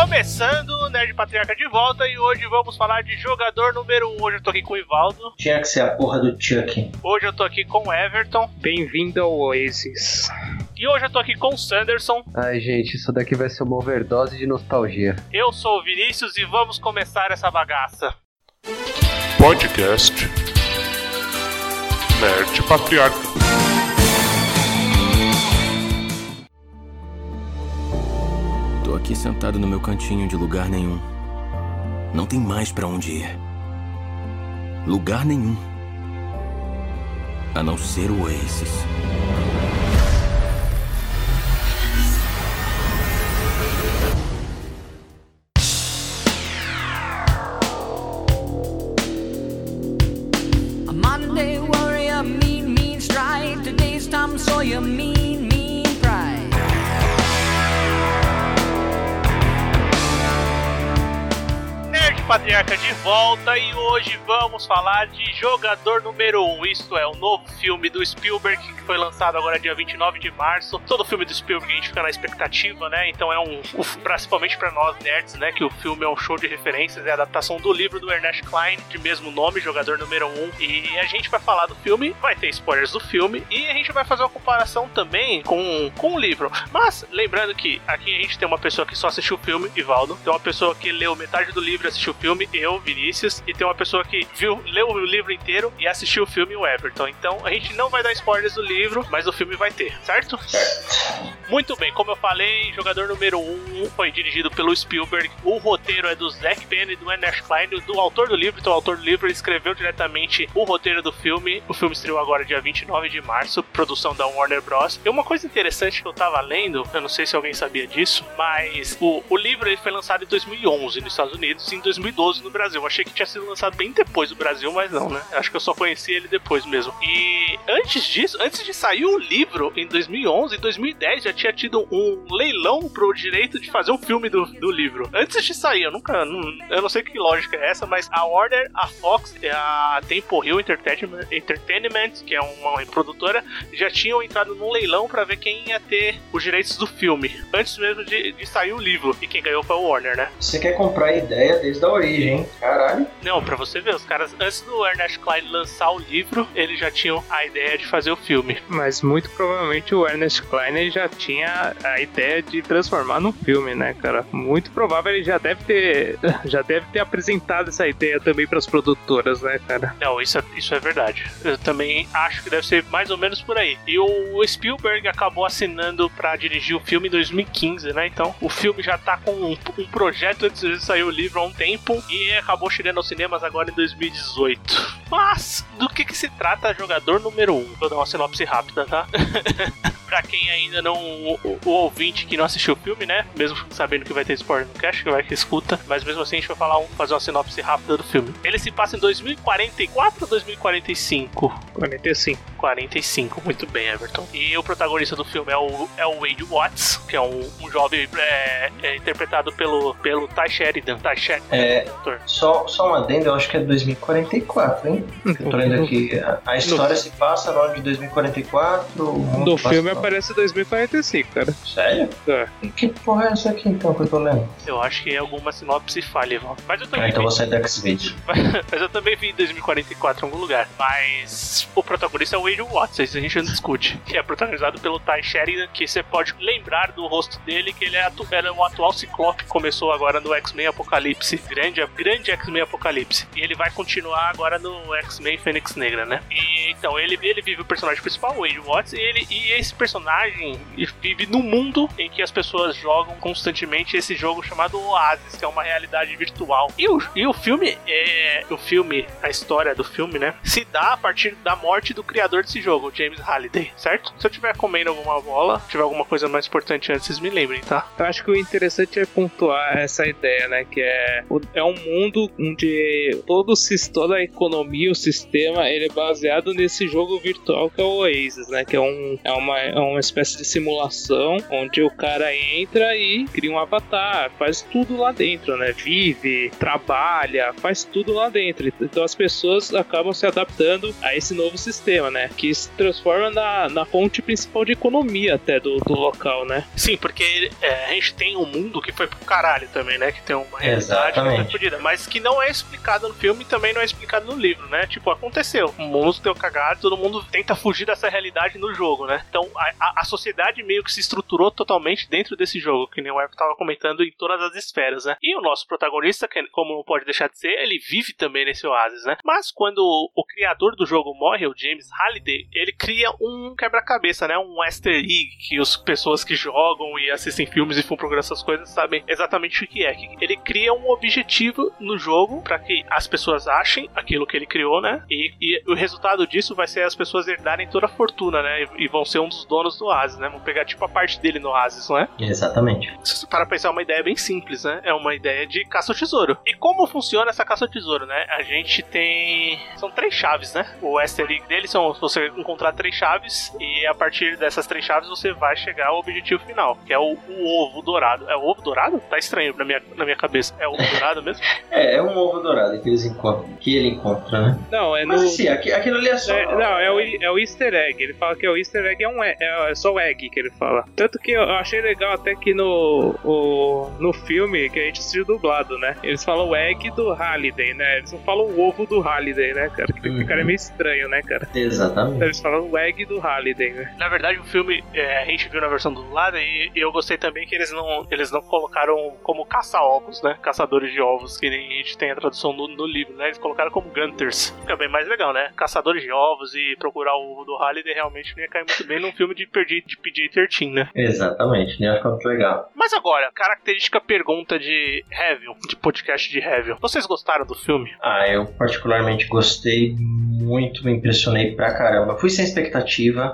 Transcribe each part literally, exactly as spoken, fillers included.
Começando o Nerd Patriarca de volta e hoje vamos falar de jogador número um. Hoje eu tô aqui com o Ivaldo. Tinha que ser a porra do Chuck. Hoje eu tô aqui com o Everton. Bem-vindo ao Oasis. E hoje eu tô aqui com o Sanderson. Ai, gente, isso daqui vai ser uma overdose de nostalgia. Eu sou o Vinícius e vamos começar essa bagaça. Podcast Nerd Patriarca. Tô aqui sentado no meu cantinho de lugar nenhum. Não tem mais pra onde ir. Lugar nenhum. A não ser o Oasis. A Monday warrior, mean, mean strike. Today's Tom Sawyer, mean, mean pride. Nerd Patriarca de volta e hoje vamos falar de jogador número um. Isto é, o novo filme do Spielberg que foi lançado agora dia vinte e nove de março. Todo filme do Spielberg a gente fica na expectativa, né? Então é um, principalmente pra nós nerds, né? Que o filme é um show de referências, é a adaptação do livro do Ernest Cline, de mesmo nome, jogador número um. E a gente vai falar do filme, vai ter spoilers do filme e a gente vai fazer uma comparação também com, com o livro. Mas lembrando que aqui a gente tem uma pessoa que só assistiu o filme, Ivaldo. Tem uma pessoa que leu metade do livro e assistiu o filme, eu, Vinícius. E tem uma pessoa que viu, leu o livro inteiro e assistiu o filme, o Everton. Então a gente não vai dar spoilers do livro, mas o filme vai ter, certo? Certo. Muito bem, como eu falei, jogador número um foi dirigido pelo Spielberg. O roteiro é do Zack Penn e do Ernest Cline, do autor do livro. Então o autor do livro escreveu diretamente o roteiro do filme. O filme estreou agora dia vinte e nove de março, produção da Warner Bros. E uma coisa interessante que eu tava lendo, eu não sei se alguém sabia disso, mas o, o livro ele foi lançado em dois mil e onze nos Estados Unidos e em dois mil e doze no Brasil. Eu achei que tinha sido lançado bem depois do Brasil, mas não, né? Acho que eu só conheci ele depois mesmo. E antes disso, antes de sair o livro em dois mil e onze, em dois mil e dez já tinha tido um leilão pro direito de fazer um filme do, do livro. Antes de sair, eu nunca, não, eu não sei que lógica é essa, mas a Warner, a Fox, a Temple Hill Entertainment, Entertainment, que é uma produtora, já tinham entrado num leilão pra ver quem ia ter os direitos do filme, antes mesmo de, de sair o livro. E quem ganhou foi o Warner, né? Você quer comprar a ideia desde a origem, hein? Caralho. Não, pra você ver, os caras, antes do Ernest Cline lançar o livro, eles já tinham a ideia de fazer o filme. Mas muito provavelmente o Ernest Cline já tinha a ideia de transformar num filme, né, cara? Muito provável ele já deve ter já deve ter apresentado essa ideia também pras produtoras, né, cara? Não, isso é, isso é verdade. Eu também acho que deve ser mais ou menos por aí. E o Spielberg acabou assinando pra dirigir o filme em dois mil e quinze, né? Então o filme já tá com um, um projeto antes de sair o livro há um tempo e acabou chegando aos cinemas agora em dois mil e dezoito. Mas, do que que se trata jogador número um? Vou dar uma sinopse rápida, tá? Pra quem ainda não... O, o ouvinte que não assistiu o filme, né? Mesmo sabendo que vai ter spoiler no cast, que vai que escuta. Mas mesmo assim a gente vai falar um, fazer uma sinopse rápida do filme. Ele se passa em dois mil e quarenta e quatro ou dois mil e quarenta e cinco? quarenta e cinco. quarenta e cinco, muito bem, Everton. E o protagonista do filme é o, é o Wade Watts, que é um, um jovem é, é, interpretado pelo, pelo Ty Sheridan. Ty Sheridan, É, só, só um adendo, eu acho que é dois mil e quarenta e quatro, hein? Eu tô lendo aqui. A, a história no, se passa no ano de dois mil e quarenta e quatro. No filme aparece dois mil e quarenta e cinco, cara. Sério? É. Que porra é essa aqui então que eu tô lendo? Eu acho que é alguma sinopse falha, Ivan. Mas eu também. Ah, então vi... vou sair do X-Video. Mas eu também vi em dois mil e quarenta e quatro em algum lugar. Mas o protagonista é o Wade Watts, isso a gente não discute. Que é protagonizado pelo Ty Sheridan, que você pode lembrar do rosto dele, que ele é, atu... ele é o atual Ciclope que começou agora no X-Men Apocalipse. Grande, grande X-Men Apocalipse. E ele vai continuar agora no X-Men Fênix Negra, né? E então, ele, ele vive o personagem principal, o Wade Watts, e, ele, e esse personagem vive num mundo em que as pessoas jogam constantemente esse jogo chamado Oasis, que é uma realidade virtual. E o, e o filme, é, o filme, a história do filme, né, se dá a partir da morte do criador desse jogo, o James Halliday, certo? Se eu tiver comendo alguma bola, tiver alguma coisa mais importante antes, vocês me lembrem, tá? Eu acho que o interessante é pontuar essa ideia, né, que é, é um mundo onde todo, toda a economia, o sistema, ele é baseado nesse jogo virtual que é o Oasis, né? Que é, um, é, uma, é uma espécie de simulação onde o cara entra e cria um avatar, faz tudo lá dentro, né? Vive, trabalha, faz tudo lá dentro. Então as pessoas acabam se adaptando a esse novo sistema, né? Que se transforma na, na fonte principal de economia até do, do local, né? Sim, porque é, a gente tem um mundo que foi pro caralho também, né? Que tem uma realidade que foi fodida, mas que não é explicado no filme e também não é explicado no livro, né? Tipo, aconteceu. O mundo deu cagado, todo mundo tenta fugir dessa realidade no jogo, né? Então, a, a, a sociedade meio que se estruturou totalmente dentro desse jogo, que nem o Evo tava comentando, em todas as esferas, né? E o nosso protagonista, que como não pode deixar de ser, ele vive também nesse oásis, né? Mas quando o, o criador do jogo morre, o James Halliday, ele cria um quebra-cabeça, né? Um easter egg, que as pessoas que jogam e assistem filmes e fumam programa essas coisas sabem exatamente o que é. Ele cria um objetivo no jogo para que as pessoas achem aquilo que ele criou, né? E, e o resultado disso vai ser as pessoas herdarem toda a fortuna, né? E, e vão ser um dos donos do oásis, né? Vão pegar tipo a parte dele no oásis, não é? Exatamente. Para pensar, é uma ideia bem simples, né? É uma ideia de caça ao tesouro. E como funciona essa caça ao tesouro, né? A gente tem... São três chaves, né? O easter egg dele são você encontrar três chaves e a partir dessas três chaves você vai chegar ao objetivo final, que é o, o ovo dourado. É o ovo dourado? Tá estranho na minha, na minha cabeça. É o ovo dourado mesmo? É, é um ovo dourado que, eles encontram, que ele encontra, né? Não, é no... Mas assim, aqui, aquilo ali é só... É, não, é o, é o easter egg. Ele fala que é o easter egg é, um, é, é só o egg que ele fala. Tanto que eu achei legal até que no, o, no filme que a gente assistiu dublado, né? Eles falam o egg do Halliday, né? Eles não falam o ovo do Halliday, né, cara? Que uhum. cara é meio estranho, né, cara? Exatamente. Então eles falam o egg do Halliday, né? Na verdade, o filme, é, a gente viu na versão dublada e, e eu gostei também que eles não, eles não colocaram como caça-ovos, né? Caçadores de ovos, que nem a gente tem a tradução no, no livro, né? Eles colocaram como Gunters. Fica bem mais legal, né? Caçadores de ovos e procurar o ovo do Halliday realmente não ia cair muito bem num filme de, de P G treze, né? Exatamente, né? Ficou muito legal. Mas agora, característica pergunta de review, de podcast de review. Vocês gostaram do filme? Ah, eu particularmente gostei muito, me impressionei pra caramba. Fui sem expectativa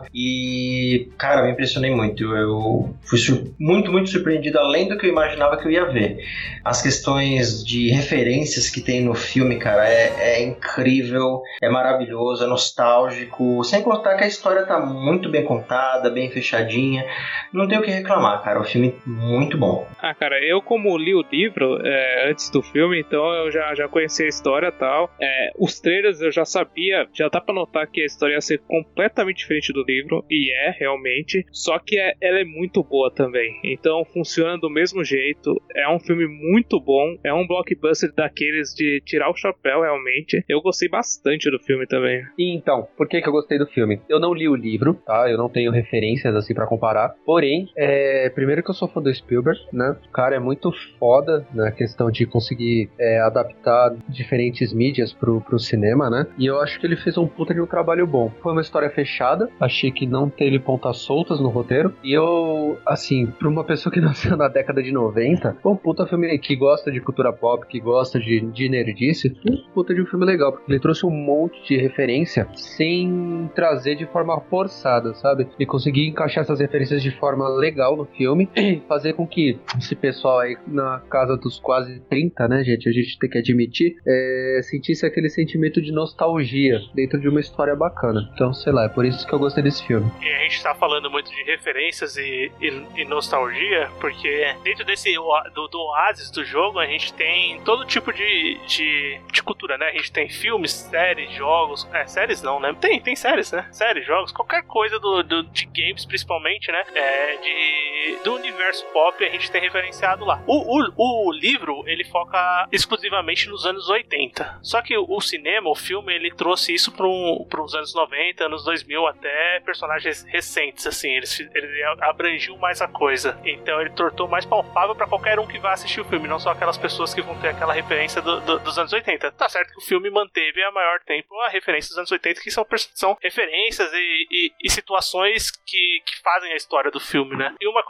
e, cara, me impressionei muito. Eu fui sur- muito, muito surpreendido, além do que eu imaginava que eu ia ver. As questões de referências que tem no filme, cara, é, é incrível, é maravilhoso, é nostálgico. Sem contar que a história tá muito bem contada, bem fechadinha. Não tenho o que reclamar, cara. O filme é muito bom. Ah, cara, eu como li o livro é, antes do filme, então eu já, já conheci a história e tal. É, os trailers eu já sabia, já dá pra notar que a história ia ser completamente diferente do livro, e é, realmente. Só que é, ela é muito boa também. Então funciona do mesmo jeito. É um filme muito bom. É um blockbuster daqueles de tirar o chapéu, realmente. Eu gostei bastante do filme também. E então, por que que eu gostei do filme? Eu não li o livro, tá? Eu não tenho referências assim pra comparar. Porém, é... primeiro que eu sou fã do Spielberg, né? O cara é muito foda na questão de conseguir é, adaptar diferentes mídias pro, pro cinema, né? E eu acho que ele fez um puta de um trabalho bom. Foi uma história fechada. Achei que não teve pontas soltas no roteiro. E eu, assim, pra uma pessoa que nasceu na década de noventa, foi um puta filme que gosta de cultura pop, que gosta de, de nerdice, um puta de um filme legal, porque ele trouxe um monte de referência sem trazer de forma forçada, sabe? Ele conseguiu encaixar essas referências de forma legal no filme e fazer com que esse pessoal aí na casa dos quase trinta, né, gente? A gente tem que admitir, é, sentisse aquele sentimento de nostalgia dentro de uma história bacana. Então, sei lá, é por isso que eu gostei desse filme. E a gente tá falando muito de referências e, e, e nostalgia, porque dentro desse do, do oásis do jogo, a gente tem todo tipo de, de, de cultura, né? A gente tem filmes, séries, jogos. É, séries não, né? Tem, tem séries, né? Séries, jogos, qualquer coisa do, do, de games, principalmente, né? É, de, do universo pop a gente tem referenciado lá. O, o, o livro, ele foca exclusivamente nos anos oitenta. Só que o, o cinema, o filme, ele trouxe isso para os anos noventa, anos dois mil, até personagens recentes, assim. Ele, ele abrangiu mais a coisa. Então ele tornou mais palpável para qualquer um que vá assistir o filme, não só aquelas pessoas que vão ter aquela referência do, do, dos anos oitenta. Tá certo que o filme manteve a maior tempo a referência dos anos oitenta, que são, são referências e, e, e situações que, que fazem a história do filme, né? E uma coisa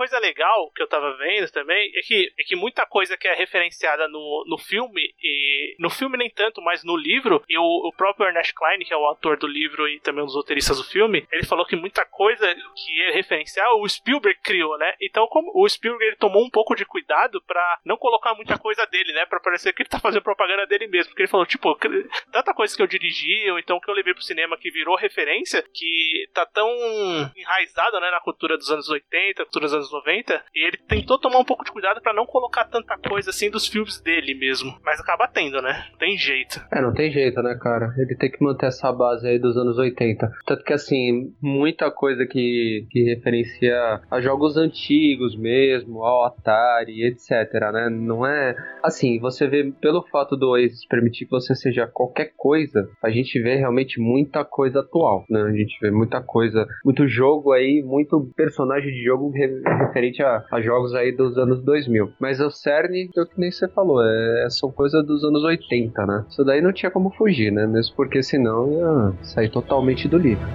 coisa legal que eu tava vendo também é que, é que muita coisa que é referenciada no, no filme, e no filme nem tanto, mas no livro, e o, o próprio Ernest Cline, que é o autor do livro e também um dos roteiristas do filme, ele falou que muita coisa que é referencial o Spielberg criou, né? Então, como o Spielberg ele tomou um pouco de cuidado pra não colocar muita coisa dele, né? Pra parecer que ele tá fazendo propaganda dele mesmo. Porque ele falou, tipo, tanta coisa que eu dirigi, ou então que eu levei pro cinema que virou referência, que tá tão enraizado, né, na cultura dos anos oitenta, cultura dos anos noventa, e ele tentou tomar um pouco de cuidado pra não colocar tanta coisa assim dos filmes dele mesmo. Mas acaba tendo, né? Não tem jeito. É, não tem jeito, né, cara? Ele tem que manter essa base aí dos anos oitenta. Tanto que, assim, muita coisa que, que referencia a jogos antigos mesmo, ao Atari, etc, né? Não é... Assim, você vê, pelo fato do Oasis permitir que você seja qualquer coisa, a gente vê realmente muita coisa atual, né? A gente vê muita coisa, muito jogo aí, muito personagem de jogo re- referente a, a jogos aí dos anos dois mil. Mas o cerne, é o que nem você falou, é, são coisas dos anos oitenta, né? Isso daí não tinha como fugir, né? Mesmo porque senão ia sair totalmente do livro.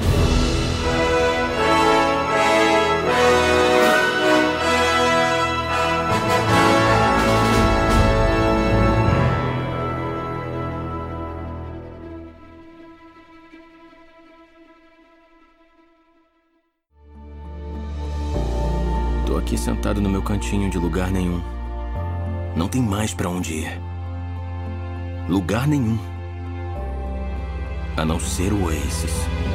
Tô aqui sentado no meu cantinho de lugar nenhum. Não tem mais pra onde ir. Lugar nenhum. A não ser o Oasis.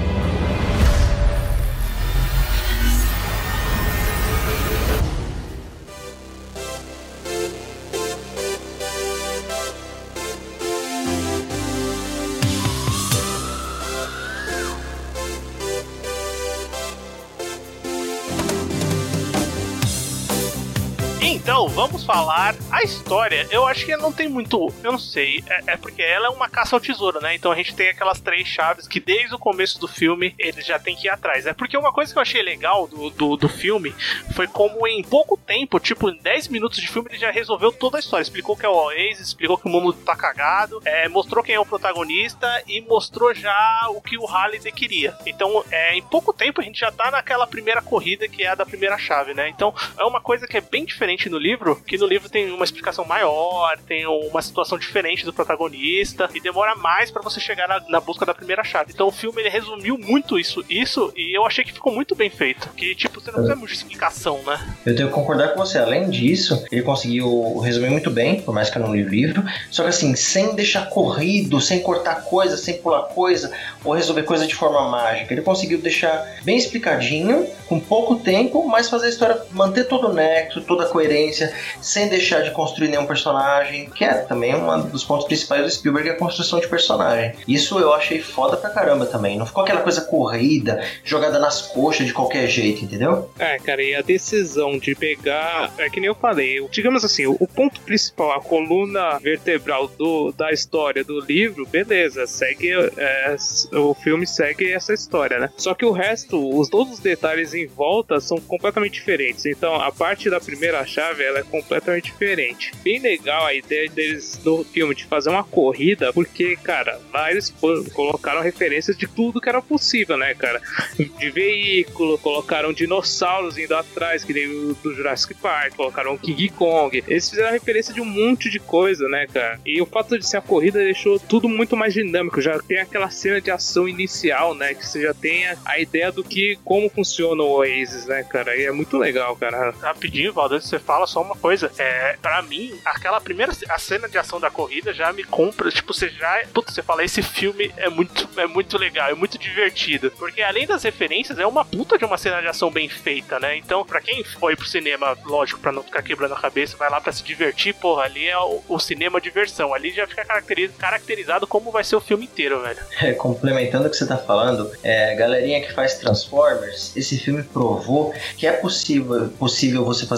Então, vamos falar a história. Eu acho que não tem muito... Eu não sei. É, é porque ela é uma caça ao tesouro, né? Então a gente tem aquelas três chaves que desde o começo do filme eles já tem que ir atrás. É porque uma coisa que eu achei legal do, do, do filme foi como em pouco tempo, tipo em dez minutos de filme, ele já resolveu toda a história. Explicou que é o Oasis, explicou que o mundo tá cagado, é, mostrou quem é o protagonista e mostrou já o que o Halliday queria. Então, é, em pouco tempo a gente já tá naquela primeira corrida que é a da primeira chave, né? Então, é uma coisa que é bem diferente no livro, que no livro tem uma explicação maior, tem uma situação diferente do protagonista e demora mais pra você chegar na, na busca da primeira chave. Então o filme ele resumiu muito isso, isso e eu achei que ficou muito bem feito. Que tipo, você não precisa muita explicação, né? Eu tenho que concordar com você. Além disso, ele conseguiu resumir muito bem, por mais que eu não li o livro, só que assim, sem deixar corrido, sem cortar coisa, sem pular coisa, ou resolver coisa de forma mágica. Ele conseguiu deixar bem explicadinho, com pouco tempo, mas fazer a história, manter todo o nexo, toda a coerência, sem deixar de construir nenhum personagem, que é também um dos pontos principais do Spielberg, a construção de personagem. Isso eu achei foda pra caramba também. Não ficou aquela coisa corrida, jogada nas coxas de qualquer jeito, entendeu? É, cara, e a decisão de pegar... É que nem eu falei, digamos assim, o ponto principal, a coluna vertebral do, da história do livro, beleza, segue... É, o filme segue essa história, né? Só que o resto, os, todos os detalhes em volta são completamente diferentes. Então, a parte da primeira chave, ela é completamente diferente. Bem legal a ideia deles do filme de fazer uma corrida, porque, cara, lá eles colocaram referências de tudo que era possível, né, cara? De veículo, colocaram dinossauros indo atrás, que nem o do Jurassic Park, colocaram King Kong. Eles fizeram referência de um monte de coisa, né, cara? E o fato de ser a corrida deixou tudo muito mais dinâmico. Já tem aquela cena de ação inicial, né, que você já tem a, a ideia do que, como funciona o Oasis, né, cara? E é muito legal, cara. Rapidinho, Valdir, você fala só uma coisa. É, pra mim, aquela primeira a cena de ação da corrida já me compra, tipo, você já... Putz, você fala, esse filme é muito, é muito legal, é muito divertido. Porque além das referências, é uma puta de uma cena de ação bem feita, né? Então, pra quem foi pro cinema, lógico, pra não ficar quebrando a cabeça, vai lá pra se divertir, porra, ali é o, o cinema diversão. Ali já fica caracteriz, caracterizado como vai ser o filme inteiro, velho. É, complementando o que você tá falando, é, galerinha que faz Transformers, esse filme provou que é possível, possível você fazer uma cena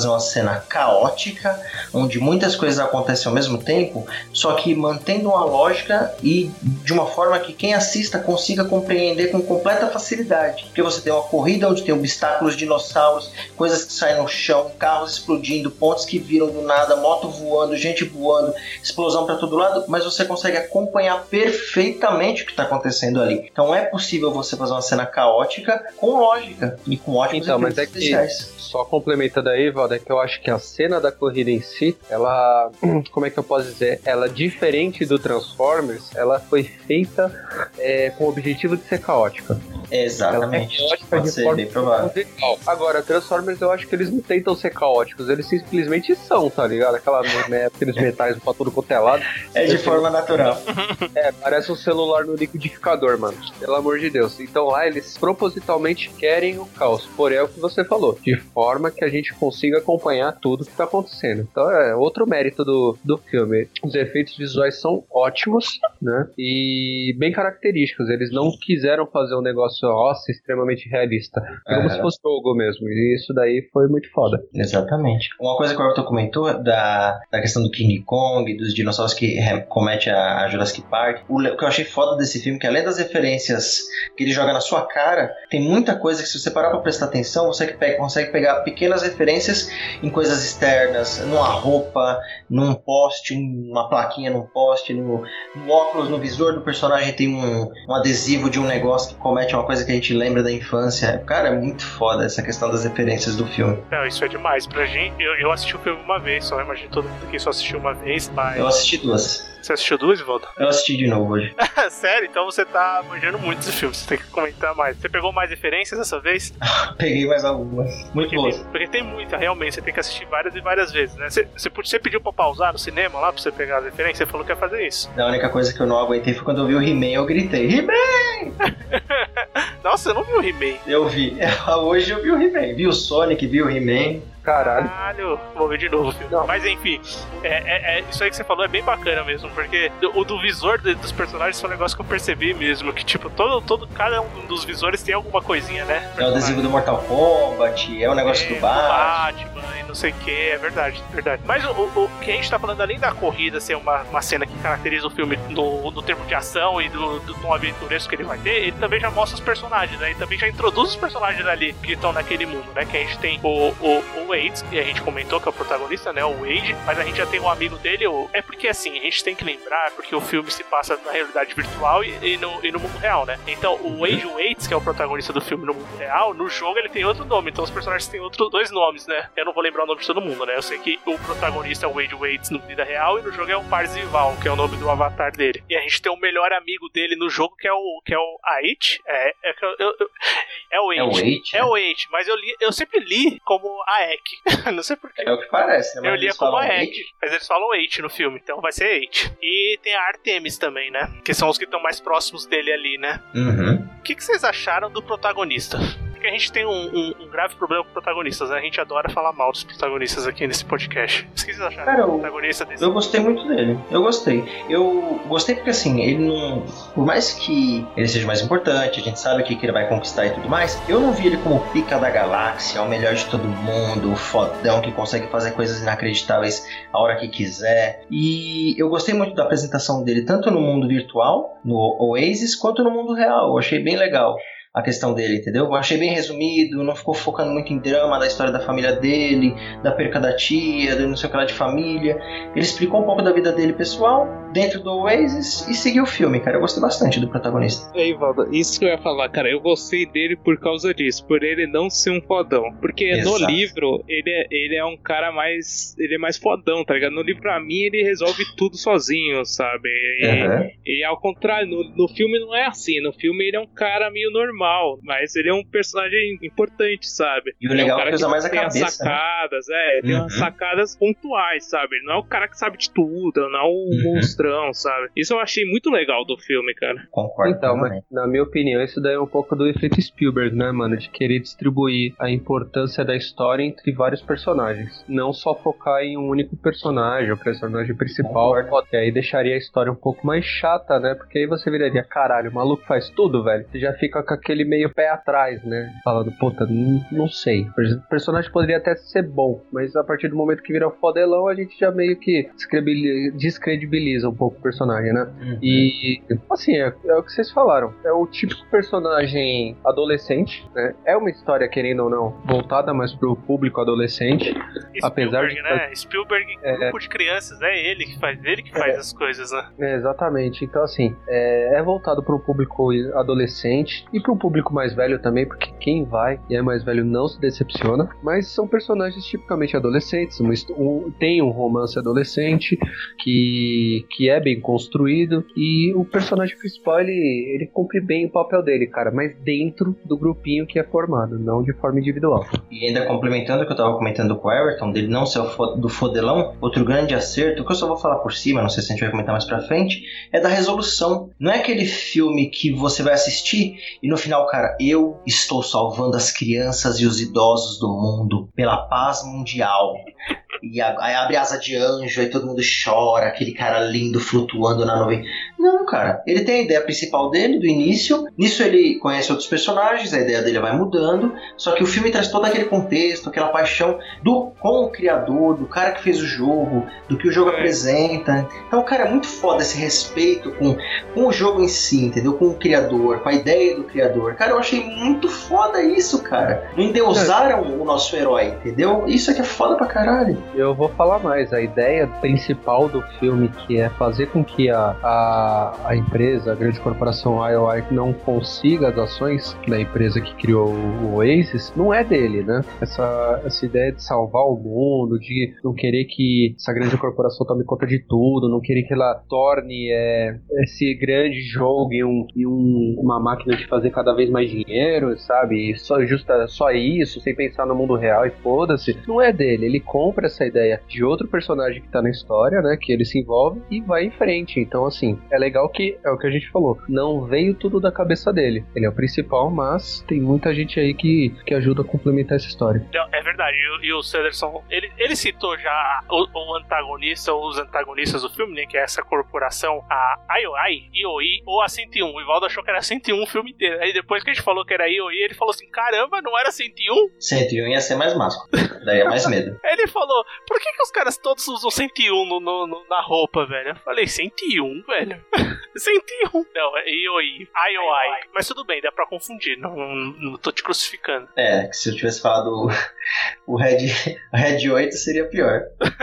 cena caótica, onde muitas coisas acontecem ao mesmo tempo, só que mantendo uma lógica e de uma forma que quem assista consiga compreender com completa facilidade. Porque você tem uma corrida onde tem obstáculos, dinossauros, coisas que saem no chão, carros explodindo, pontes que viram do nada, moto voando, gente voando, explosão para todo lado, mas você consegue acompanhar perfeitamente o que está acontecendo ali. Então é possível você fazer uma cena caótica com lógica e com ótimos então, mas é que, especiais. Só complementando aí, Valdo, é que eu acho que a cena da corrida em si, ela, como é que eu posso dizer, ela diferente do Transformers, ela foi feita é, com o objetivo de ser caótica. Exatamente, ela é caótica, pode ser bem provável. Agora, Transformers eu acho que eles não tentam ser caóticos, eles simplesmente são, tá ligado? Aquela, né, aqueles metais pra tudo quanto é lado. É de forma natural. É, parece um celular no liquidificador, mano. Pelo amor de Deus. Então lá eles propositalmente querem o caos. Porém é o que você falou. De forma que a gente consiga acompanhar tudo que tá acontecendo. Então é outro mérito do, do filme. Os efeitos visuais são ótimos, né? E bem característicos. Eles não quiseram fazer um negócio, nossa, extremamente realista. Como uhum. se fosse jogo mesmo. E isso daí foi muito foda. Exatamente. Uma coisa que o Arthur comentou da, da questão do King Kong, dos dinossauros que comete a, a Jurassic Park. O, o que eu achei foda desse filme, que além das referências que ele joga na sua cara, tem muita coisa que se você parar pra prestar atenção, você pega, consegue pegar pequenas referências em coisas externas, numa roupa, num poste, uma plaquinha num poste, no, no óculos, no visor do personagem tem um, um adesivo de um negócio que comete uma coisa que a gente lembra da infância. Cara, é muito foda essa questão das referências do filme. Não, isso é demais. Pra gente, eu, eu assisti o filme uma vez só, imagino todo mundo aqui só assistiu uma vez, mas... Eu assisti duas. Você assistiu duas, Valdo? Eu assisti de novo hoje. Sério? Então você tá manjando muito desse filme, você tem que comentar mais. Você pegou mais referências dessa vez? Peguei mais algumas. Muito porque boas. Tem, porque tem muita, realmente, você tem que assistir várias e várias vezes, né? Você, você, você pediu pra pausar no cinema lá pra você pegar as referências? Você falou que ia fazer isso. A única coisa que eu não aguentei foi quando eu vi o He-Man, eu gritei, He-Man! Nossa, eu não vi o He-Man. Eu vi. Hoje eu vi o He-Man. Vi o Sonic, vi o He-Man. Caralho. Caralho, vou ver de novo o filme. Não. Mas enfim, é, é, é, isso aí que você falou é bem bacana mesmo, porque o do visor de, dos personagens foi um negócio que eu percebi mesmo, que tipo, todo, todo, cada um dos visores tem alguma coisinha, né? É o adesivo do Mortal Kombat, é o negócio é, do Batman. Batman e não sei o que, é verdade, é verdade. Mas o, o, o que a gente tá falando, além da corrida ser uma, uma cena que caracteriza o filme no, no termo de ação e do, do tom aventuresco que ele vai ter, ele também já mostra os personagens, né? Ele também já introduz os personagens ali que estão naquele mundo, né? Que a gente tem o, o, o Wade, que a gente comentou que é o protagonista, né, o Wade, mas a gente já tem um amigo dele, o... é porque assim, a gente tem que lembrar, porque o filme se passa na realidade virtual e, e, no, e no mundo real, né, então o Wade Waits, que é o protagonista do filme no mundo real, no jogo ele tem outro nome, então os personagens têm outros dois nomes, né, eu não vou lembrar o nome de todo mundo, né, eu sei que o protagonista é o Wade Waits na vida real e no jogo é o Parzival, que é o nome do avatar dele, e a gente tem o melhor amigo dele no jogo, que é o, que é o Ait, é, é, eu, eu, é o Wade, é o Wade, mas eu, li, eu sempre li como Aek. Não sei porquê. É o que parece, né? Eu lia como a Ek, mas eles falam eight no filme, então vai ser eight. E tem a Artemis também, né? Que são os que estão mais próximos dele ali, né? Uhum. O que, que vocês acharam do protagonista? Porque a gente tem um, um, um grave problema com protagonistas, né? A gente adora falar mal dos protagonistas aqui nesse podcast. O que vocês acharam Cara, do protagonista desse? Eu gostei muito dele. Eu gostei. Eu gostei porque, assim, ele não... Por mais que ele seja mais importante, a gente sabe o que, que ele vai conquistar e tudo mais, eu não vi ele como o pica da galáxia, o melhor de todo mundo, o fodão que consegue fazer coisas inacreditáveis a hora que quiser. E eu gostei muito da apresentação dele, tanto no mundo virtual, no Oasis, quanto no mundo real. Eu achei bem legal a questão dele, entendeu? Eu achei bem resumido, não ficou focando muito em drama da história da família dele, da perca da tia, do não sei o que lá de família. Ele explicou um pouco da vida dele pessoal, dentro do Oasis, e seguiu o filme, cara. Eu gostei bastante do protagonista. E aí, Valdo, isso que eu ia falar, cara, eu gostei dele por causa disso, por ele não ser um fodão. Porque Exato. No livro, ele é, ele é um cara mais, ele é mais fodão, tá ligado? No livro, pra mim, ele resolve tudo sozinho, sabe? E, uhum. e ao contrário, no, no filme não é assim. No filme ele é um cara meio normal, mas ele é um personagem importante, sabe? E o legal é um cara é que usa mais a tem cabeça, as sacadas, né? é, ele uhum. tem umas sacadas pontuais, sabe? Ele não é o cara que sabe de tudo, não é o uhum. monstrão, sabe? Isso eu achei muito legal do filme, cara. Concordo. Então, mas, na minha opinião, isso daí é um pouco do efeito Spielberg, né, mano? De querer distribuir a importância da história entre vários personagens. Não só focar em um único personagem, o personagem principal, que aí deixaria a história um pouco mais chata, né? Porque aí você viraria, caralho, o maluco faz tudo, velho. Você já fica com aquele aquele meio pé atrás, né? Falando, puta, não, não sei. O personagem poderia até ser bom, mas a partir do momento que vira um fodelão, a gente já meio que descredibiliza um pouco o personagem, né? Uhum. E, assim, é, é o que vocês falaram. É o típico personagem adolescente, né? É uma história, querendo ou não, voltada mais pro público adolescente. Spielberg, apesar de... né? Spielberg, é, grupo de crianças, é ele que faz, ele que faz é, as coisas, né? É, exatamente. Então, assim, é, é voltado pro público adolescente e pro público mais velho também, porque quem vai e é mais velho não se decepciona, mas são personagens tipicamente adolescentes, um, um, tem um romance adolescente que, que é bem construído e o personagem principal, ele, ele cumpre bem o papel dele, cara, mas dentro do grupinho que é formado, não de forma individual. E ainda complementando o que eu tava comentando com o Everton, dele não ser o fo- do fodelão, outro grande acerto, que eu só vou falar por cima, não sei se a gente vai comentar mais pra frente, é da resolução. Não é aquele filme que você vai assistir e no final, cara, eu estou salvando as crianças e os idosos do mundo pela paz mundial. E aí abre asa de anjo, aí todo mundo chora, aquele cara lindo flutuando na nuvem. Não, cara, ele tem a ideia principal dele, do início. Nisso ele conhece outros personagens, a ideia dele vai mudando. Só que o filme traz todo aquele contexto, aquela paixão do, com o criador, do cara que fez o jogo, do que o jogo apresenta. Então, cara, é muito foda esse respeito com, com o jogo em si, entendeu? Com o criador, com a ideia do criador. Cara, eu achei muito foda isso, cara. Não endeusaram é. o nosso herói, entendeu? Isso aqui é foda pra caralho. Eu vou falar mais, a ideia principal do filme, que é fazer com que a, a, a empresa, a grande corporação I O I não consiga as ações da empresa que criou o Oasis, não é dele, né? Essa, essa ideia de salvar o mundo, de não querer que essa grande corporação tome conta de tudo, não querer que ela torne é, esse grande jogo em, um, em um, uma máquina de fazer cada vez mais dinheiro, sabe? E só, justa, só isso, sem pensar no mundo real e foda-se, não é dele. Ele compra essa ideia de outro personagem que tá na história, né, que ele se envolve e vai em frente. Então, assim, é legal que, é o que a gente falou, não veio tudo da cabeça dele. Ele é o principal, mas tem muita gente aí que, que ajuda a complementar essa história. É verdade, e, e o Sanderson, ele, ele citou já o, o antagonista, ou os antagonistas do filme, né, que é essa corporação, a I O I, I O I, ou a cento e um. O Ivaldo achou que era cento e um o filme inteiro. Aí depois que a gente falou que era I O I, ele falou assim, caramba, não era cento e um? cento e um ia ser mais másculo, daria mais medo. Ele falou, por que, que os caras todos usam cento e um no, no, no, na roupa, velho? Eu falei, cento e um, velho? cento e um. Não, é I O I. I O I. Mas tudo bem, dá pra confundir. Não, não tô te crucificando. É, que se eu tivesse falado o Red, o Red oito seria pior.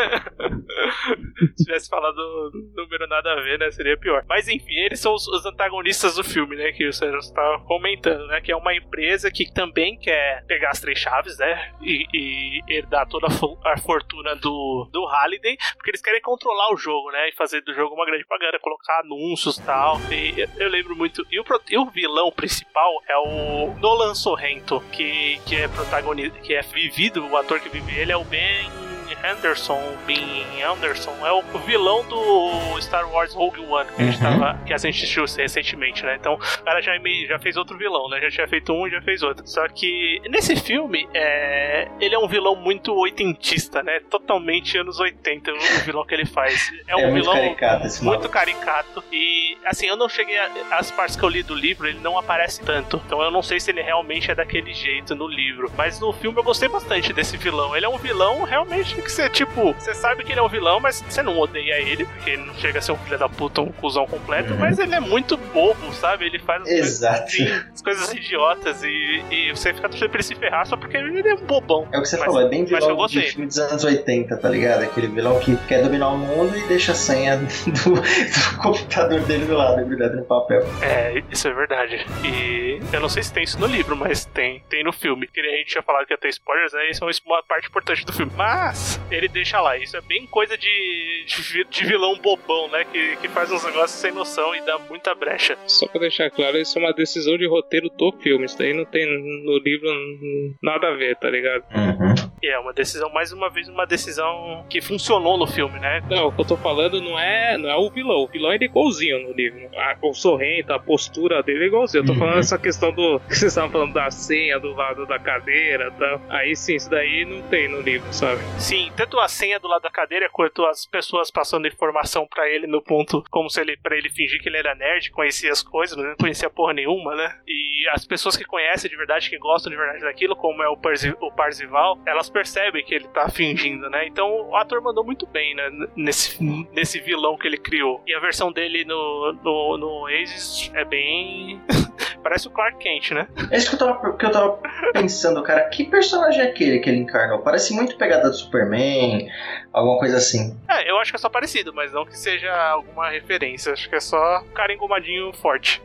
Se tivesse falado número nada a ver, né? Seria pior. Mas enfim, eles são os, os antagonistas do filme, né? Que o Sérgio estava comentando, né? Que é uma empresa que também quer pegar as três chaves, né? E, e herdar toda a, fo- a fortuna do, do Halliday, porque eles querem controlar o jogo, né? E fazer do jogo uma grande propaganda, colocar anúncios e tal. E eu, eu lembro muito. E o, e o vilão principal é o Nolan Sorrento, que, que é protagonista, que é vivido, o ator que vive ele é o Ben Anderson, Ben Anderson, é o vilão do Star Wars Rogue One, que, uhum. a, gente tava, que a gente assistiu recentemente, né? Então, o cara já, já fez outro vilão, né? Já tinha feito um e já fez outro. Só que nesse filme, é, ele é um vilão muito oitentista, né? Totalmente anos oitenta, o vilão que ele faz. É um é muito vilão caricato, esse muito caricato. E, assim, eu não cheguei a, as partes que eu li do livro, ele não aparece tanto. Então, eu não sei se ele realmente é daquele jeito no livro. Mas no filme eu gostei bastante desse vilão. Ele é um vilão realmente que você, tipo, você sabe que ele é um vilão, mas você não odeia ele, porque ele não chega a ser um filho da puta, um cuzão completo, uhum. mas ele é muito bobo, sabe? Ele faz as Exato. coisas assim, as coisas idiotas e, e você fica torcendo pra ele se ferrar só porque ele é um bobão. É o que você mas, falou, é bem vilão de filme dos anos oitenta, tá ligado? Aquele vilão que quer dominar o mundo e deixa a senha do, do computador dele do lado, grudado no papel. É, isso é verdade. E eu não sei se tem isso no livro, mas tem, tem no filme. Que a gente tinha falado que ia ter spoilers, né? Isso é uma parte importante do filme. Mas ele deixa lá. Isso é bem coisa de, de, de vilão bobão, né? Que, que faz uns negócios sem noção e dá muita brecha. Só pra deixar claro, isso é uma decisão de roteiro do filme. Isso daí não tem no livro nada a ver, tá ligado? Uhum. E é uma decisão, mais uma vez, uma decisão que funcionou no filme, né? Não, o que eu tô falando não é, não é o vilão. O vilão é igualzinho no livro. A, o Sorrento, a postura dele é igualzinho. Eu tô uhum. falando essa questão do... que vocês estavam falando da senha do lado da cadeira e tal. Aí sim, isso daí não tem no livro, sabe? Sim, tanto a senha do lado da cadeira quanto as pessoas passando informação pra ele no ponto, como se ele, pra ele fingir que ele era nerd, conhecia as coisas, não conhecia porra nenhuma, né? E as pessoas que conhecem de verdade, que gostam de verdade daquilo, como é o, Parzi, o Parzival, elas percebem que ele tá fingindo, né? Então o ator mandou muito bem, né? Nesse, nesse vilão que ele criou. E a versão dele no, no, no Oasis é bem... parece o Clark Kent, né? É isso que eu tava, que eu tava pensando, cara. Que personagem é aquele que ele encarnou? Parece muito pegada do Superman, alguma coisa assim. É, eu acho que é só parecido, mas não que seja alguma referência. Acho que é só um cara engomadinho forte.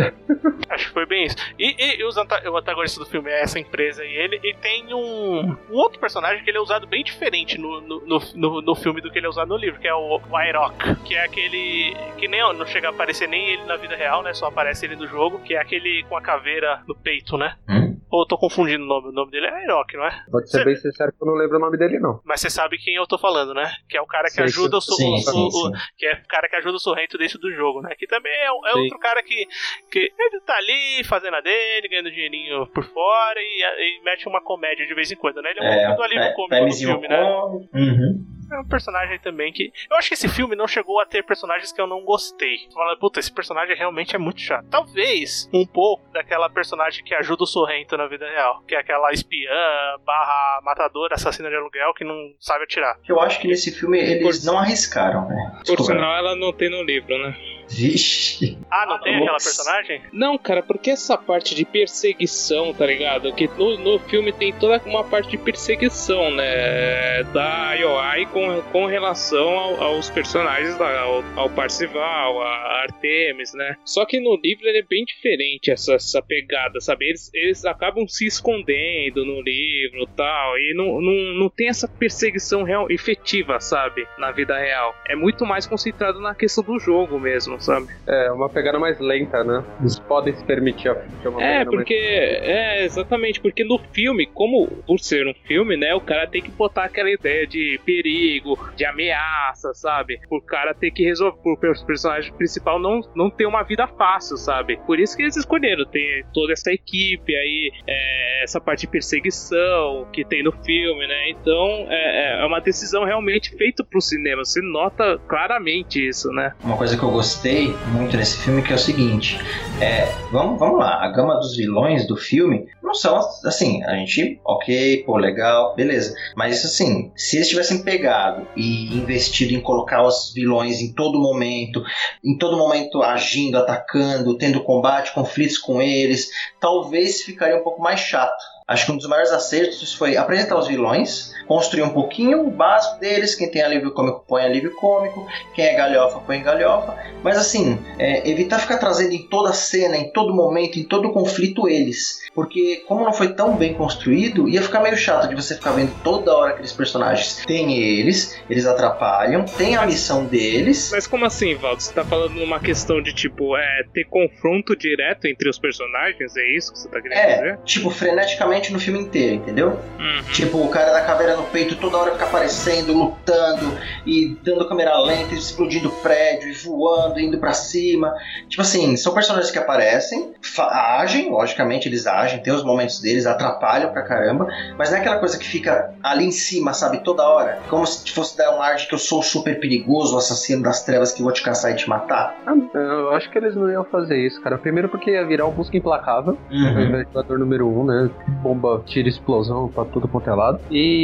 Acho que foi bem isso. E, e, e os anta- o antagonista do filme é essa empresa e ele, e tem um, um outro personagem que ele é usado bem diferente no, no, no, no, no filme do que ele é usado no livro, que é o Wyrock, que é aquele que nem não chega a aparecer nem ele na vida real, né? Só aparece ele no jogo, que é aquele com a caveira no peito, né? Hum? Ou eu tô confundindo o nome? O nome dele é Wyrock, não é? Pode ser Cê... bem sincero que eu não lembro o nome dele, não. Mas você sabe quem eu tô falando, né? Que é o cara que sim, ajuda o, sim, o, sim, o, sim. o que é o cara que ajuda o Sorrento dentro do jogo, né? Que também é, é outro cara que, que ele tá ali fazendo a dele, ganhando dinheirinho por fora e, e mete uma comédia de vez em quando, né? Ele é um pouco do alívio é, cômico do filme, né? Uhum. É um personagem também que... Eu acho que esse filme não chegou a ter personagens que eu não gostei. Fala, puta, esse personagem realmente é muito chato. Talvez um pouco daquela personagem que ajuda o Sorrento na vida real. Que é aquela espiã, barra matadora, assassina de aluguel que não sabe atirar. Eu acho que nesse filme eles por... não arriscaram, né? Por sinal, ela não tem no livro, né? Vixe. Ah, não ah, tem aquela personagem? Não, cara, porque essa parte de perseguição, tá ligado? Que no, no filme tem toda uma parte de perseguição, né? Da I O I com, com relação ao, aos personagens lá, ao, ao Parzival, a Artemis, né? Só que no livro ele é bem diferente, essa, essa pegada, sabe? Eles, eles acabam se escondendo no livro e tal, e não, não, não tem essa perseguição real, efetiva, sabe? Na vida real. É muito mais concentrado na questão do jogo mesmo, sabe? É, uma pegada mais lenta, né? Eles podem se permitir uma É, porque... Mais... É, exatamente, porque no filme, como por ser um filme, né? O cara tem que botar aquela ideia de perigo, de ameaça, sabe? O cara ter que resolver, por o personagem principal não, não ter uma vida fácil, sabe? Por isso que eles escolheram ter toda essa equipe aí, é, essa parte de perseguição que tem no filme, né? Então, é, é uma decisão realmente feita pro cinema. Você nota claramente isso, né? Uma coisa que eu gostei muito nesse filme que é o seguinte, é, vamos, vamos lá, a gama dos vilões do filme não são assim, a gente, ok, pô, legal, beleza, mas assim, se eles tivessem pegado e investido em colocar os vilões em todo momento, em todo momento agindo, atacando, tendo combate, conflitos com eles, talvez ficaria um pouco mais chato. Acho que um dos maiores acertos foi apresentar os vilões, construir um pouquinho o básico deles, quem tem alívio cômico põe alívio cômico, quem é galhofa põe galhofa, mas assim, é, evitar ficar trazendo em toda cena, em todo momento, em todo conflito eles, porque como não foi tão bem construído, ia ficar meio chato de você ficar vendo toda hora aqueles personagens. Tem eles, eles atrapalham, tem a missão deles. Mas como assim, Valdo? Você tá falando numa questão de tipo, é, ter confronto direto entre os personagens? É isso que você tá querendo é, dizer? É, tipo, freneticamente no filme inteiro, entendeu? Uhum. Tipo, o cara da caveira no peito toda hora fica aparecendo, lutando e dando câmera lenta, explodindo prédio e voando, indo pra cima. Tipo assim, são personagens que aparecem, agem, logicamente eles agem, tem os momentos deles, atrapalham pra caramba, mas não é aquela coisa que fica ali em cima, sabe, toda hora, como se fosse dar um ar de que eu sou super perigoso, o assassino das trevas que vou te caçar e te matar. Eu acho que eles não iam fazer isso, cara. Primeiro porque ia virar um Busca Implacável, uhum. O investigador número um, né? Bomba, tira, explosão pra tudo quanto é lado.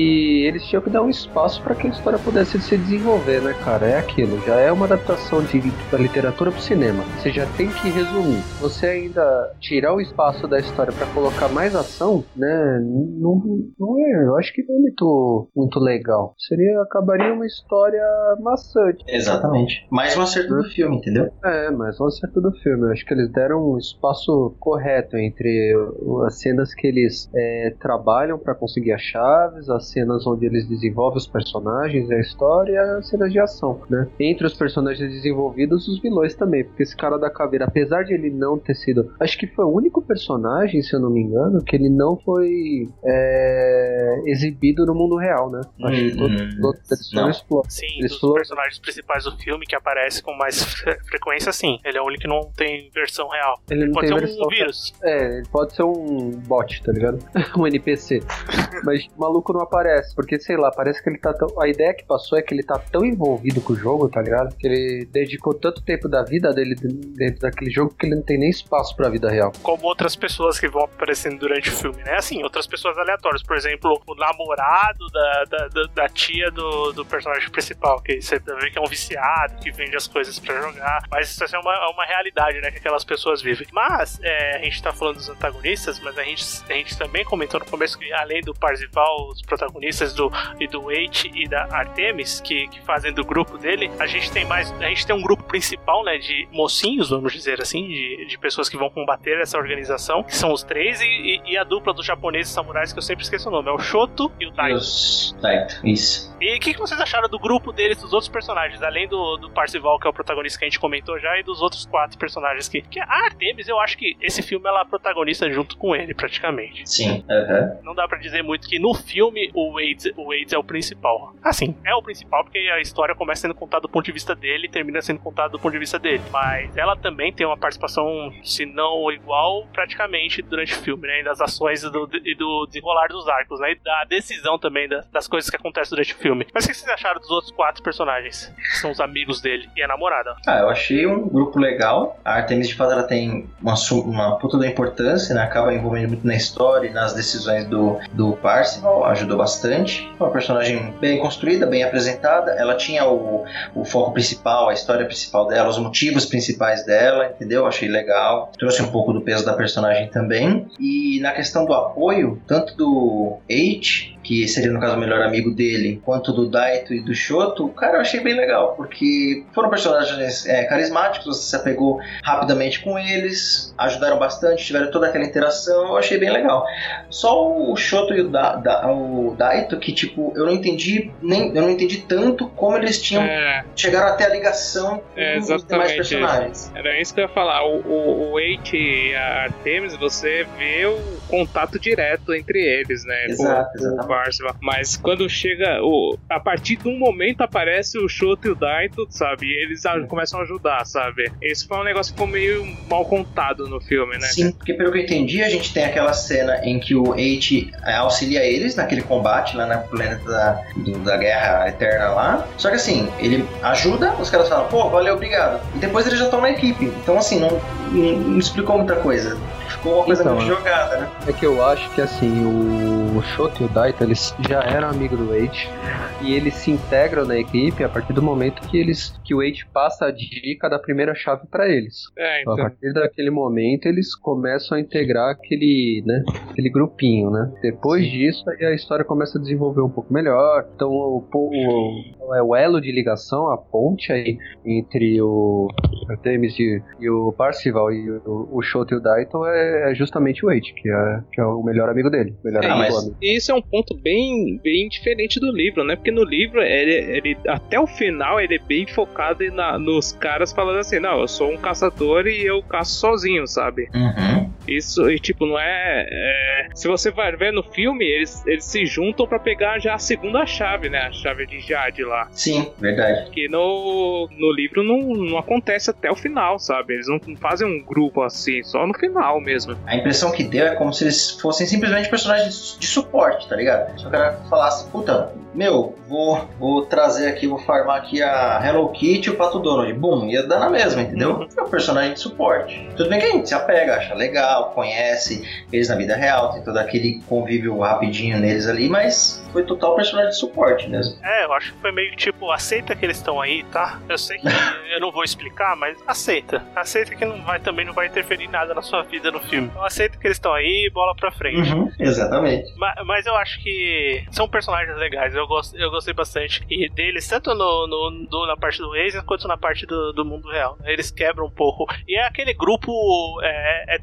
E eles tinham que dar um espaço pra que a história pudesse se desenvolver, né, cara? É aquilo, já é uma adaptação de, da literatura pro cinema. Você já tem que resumir. Você ainda tirar o espaço da história pra colocar mais ação, né? Não, não é, eu acho que não é muito, muito legal. Seria, acabaria uma história maçante. Exatamente. Mais um acerto do filme, entendeu? É, mais um acerto do filme. Eu acho que eles deram um espaço correto entre as cenas que eles eles é, trabalham pra conseguir as chaves, as cenas onde eles desenvolvem os personagens, a história e as cenas de ação, né? Entre os personagens desenvolvidos, os vilões também, porque esse cara da caveira, apesar de ele não ter sido, acho que foi o único personagem, se eu não me engano, que ele não foi é, exibido no mundo real, né? Acho que todos os outros eles foram. Sim, eles dos foram... personagens principais do filme que aparece com mais fre- frequência, sim. Ele é o único que não tem versão real. Ele não pode tem ser versão um vírus. É, ele pode ser um bot, tá ligado? Um N P C. Mas o maluco não aparece, porque sei lá, parece que ele tá tão... A ideia que passou é que ele tá tão envolvido com o jogo, tá ligado? Que ele dedicou tanto tempo da vida dele dentro daquele jogo que ele não tem nem espaço pra vida real. Como outras pessoas que vão aparecendo durante o filme, né? Assim, outras pessoas aleatórias. Por exemplo, o namorado da, da, da, da tia do, do personagem principal, que você vê que é um viciado, que vende as coisas pra jogar. Mas isso é uma, uma realidade, né? Que aquelas pessoas vivem. Mas, é, a gente tá falando dos antagonistas, mas a gente, a gente também comentou no começo que, além do Parzival, os protagonistas do, e do Wade e da Artemis, que, que fazem do grupo dele, a gente tem mais. A gente tem um grupo principal, né? De mocinhos, vamos dizer assim, de, de pessoas que vão combater essa organização, que são os três, e, e, e a dupla dos japoneses samurais, que eu sempre esqueço o nome, é o Shoto e o Daito. Daito, isso. E o que, que vocês acharam do grupo deles, dos outros personagens, além do, do Parzival, que é o protagonista que a gente comentou já, e dos outros quatro personagens que... que a Artemis, eu acho que esse filme ela é a protagonista junto com ele, praticamente. Sim, aham. Não dá pra dizer muito que no filme o Wade, o Wade é o principal. Assim, é o principal porque a história começa sendo contada do ponto de vista dele e termina sendo contada do ponto de vista dele. Mas ela também tem uma participação, se não igual, praticamente durante o filme, né? E das ações e do, e do desenrolar dos arcos, né? E da decisão também das, das coisas que acontecem durante o filme. Mas o que vocês acharam dos outros quatro personagens? Que são os amigos dele e a namorada. Ah, eu achei um grupo legal. A Artemis, de fato, ela tem uma, uma puta da importância, né? Acaba envolvendo muito na história e nas decisões do, do Parzival. Ajudou bastante. Uma personagem bem construída, bem apresentada. Ela tinha o, o foco principal, a história principal dela, os motivos principais dela, entendeu? Achei legal. Trouxe um pouco do peso da personagem também. E na questão do apoio, tanto do H, que seria no caso o melhor amigo dele, quanto do Daito e do Shoto, cara, eu achei bem legal, porque foram personagens é, carismáticos, você se apegou rapidamente com eles, ajudaram bastante, tiveram toda aquela interação, eu achei bem legal. Só o Shoto e o, da, da, o Daito, que tipo, eu não entendi nem, eu não entendi tanto como eles tinham É. chegaram até a ligação com É, os demais personagens. Era isso que eu ia falar. O, o, o Wade e a Artemis, você vê o contato direto entre eles, né? Exato, com, exatamente. com o Parzival. Mas quando chega, o, a partir de um momento aparece o Shoto e o Daito, sabe? E eles a, começam a ajudar, sabe? Esse foi um negócio que ficou meio mal contado no filme, né? Sim, porque pelo que eu entendi, a gente tem aquela cena em que o H auxilia eles naquele combate lá na planeta da, do, da Guerra Eterna lá. Só que assim, ele ajuda, os caras falam, pô, valeu, obrigado. E depois eles já estão na equipe. Então assim, não, não, não explicou muita coisa. Ficou uma coisa Então, muito jogada, né? É que eu acho que assim, o Shoto e o Daito, eles já eram amigos do Wade e eles se integram na equipe a partir do momento que eles que o Wade passa a dica da primeira chave pra eles. É, Então, então. a partir daquele momento eles começam a integrar aquele, né, aquele grupinho, né? Depois disso aí a história começa a desenvolver um pouco melhor. Então o, o, o elo de ligação, a ponte aí entre o Artemis e, e o Parzival e o, o Shoto e o Daito é, é justamente o Wade, que é, que é o melhor amigo dele. Melhor É, Ah, amigo mas- amigo. E isso é um ponto bem, bem diferente do livro, né? Porque no livro, ele, ele até o final, ele é bem focado na, nos caras falando assim, não, eu sou um caçador e eu caço sozinho, sabe? Uhum. Isso, e tipo, não é, é... Se você vai ver no filme, eles, eles se juntam pra pegar já a segunda chave, né? A chave de Jade lá. Sim, verdade. Que no, no livro não, não acontece até o final, sabe? Eles não fazem um grupo assim, só no final mesmo. A impressão que deu é como se eles fossem simplesmente personagens de suporte, tá ligado? Se o cara falasse, puta, meu, vou, vou trazer aqui, vou farmar aqui a Hello Kitty e o Pato Donald. Bum, ia dar na mesma, entendeu? Uhum. É um personagem de suporte. Tudo bem que a gente se apega, acha legal, conhece eles na vida real, tem todo aquele convívio rapidinho neles ali, mas foi total personagem de suporte mesmo. É, eu acho que foi meio tipo, aceita que eles estão aí, tá? Eu sei que eu não vou explicar, mas aceita. Aceita que não vai, também não vai interferir em nada na sua vida no filme. Então aceita que eles estão aí e bola pra frente. Uhum, exatamente. Ma- Mas eu acho que são personagens legais, eu, gost, eu gostei bastante e deles, tanto no, no, no- na parte do Waze quanto na parte do, do mundo real. Eles quebram um pouco. E é aquele grupo é, heterogêneo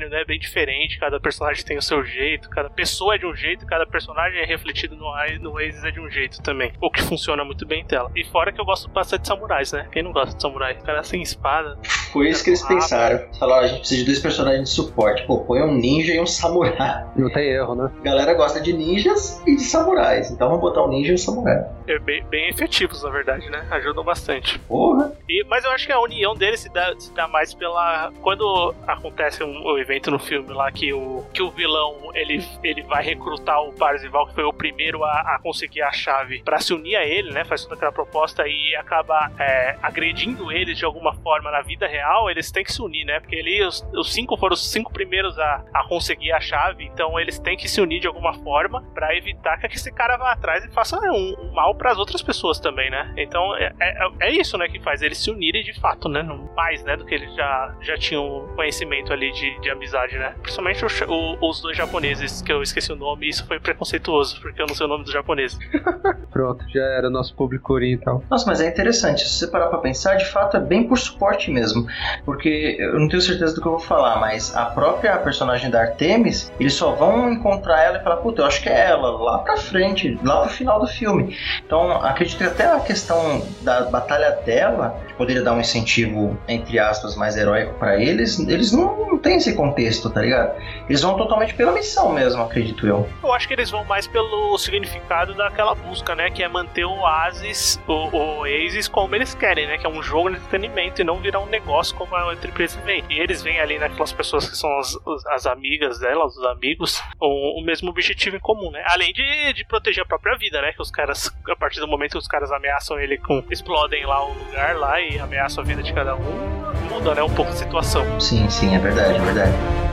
unicórnio, né? Bem diferente, cada personagem tem o seu jeito, cada pessoa é de um jeito, cada personagem é refletido no, no Oasis é de um jeito também. O que funciona muito bem em tela. E fora que eu gosto bastante de samurais, né? Quem não gosta de samurai? O cara sem espada. Foi isso que eles pensaram. Falaram, a gente precisa de dois personagens de suporte. Pô, põe um ninja e um samurai. Não tem erro, né? A galera gosta de ninjas e de samurais. Então vamos botar um ninja e um samurai. É bem, bem efetivos, na verdade, né? Ajudam bastante. Porra. E, mas eu acho que a união deles se dá, se dá mais pela... Quando acontece um, um evento no filme lá que o, que o vilão ele, ele vai recrutar o Parzival, que foi o primeiro a, a conseguir a chave, pra se unir a ele, né? Faz toda aquela proposta e acaba é, agredindo eles de alguma forma na vida real, eles têm que se unir, né? Porque ele, os, os cinco foram os cinco primeiros a, a conseguir a chave, então eles têm que se unir de alguma forma pra evitar que esse cara vá atrás e faça um, um mal pras outras pessoas também, né? Então é, é, é isso, né, que faz eles se unirem de fato, né? Mais, né, do que eles já, já tinham conhecimento ali de, de amizade, né? Principalmente o, o, os dois japoneses, que eu esqueci o nome, e isso foi preconceituoso, porque eu não sei o nome dos japoneses. Pronto, já era nosso público então. Nossa, mas é interessante, se você parar pra pensar, de fato é bem por suporte mesmo, porque eu não tenho certeza do que eu vou falar, mas a própria personagem da Artemis, eles só vão encontrar ela e falar, puta, eu acho que é ela, lá pra frente, lá pro final do filme. Então, acredito que até a questão da batalha dela, que poderia dar um incentivo, entre aspas, mais heróico pra eles, eles não, não têm esse contexto, tá ligado? Eles vão totalmente pela missão mesmo, acredito eu. Eu acho que eles vão mais pelo significado daquela busca, né, que é manter o Oasis, o, o Oasis como eles querem, né, que é um jogo de entretenimento e não virar um negócio como a outra empresa vem. E eles veem ali naquelas pessoas que são as, as amigas delas, os amigos, o, o mesmo objetivo em comum, né, além de, de proteger a própria vida, né, que os caras, a partir do momento que os caras ameaçam ele com, explodem lá o lugar lá e ameaçam a vida de cada um, muda, né, um pouco a situação. Sim, sim, é verdade, é verdade.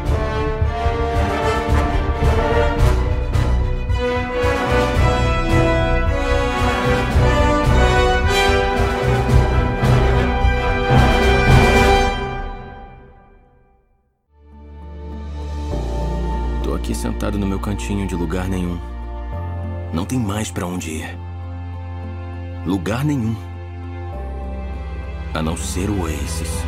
Tô aqui sentado no meu cantinho de lugar nenhum. Não tem mais pra onde ir. Lugar nenhum. A não ser o Oasis.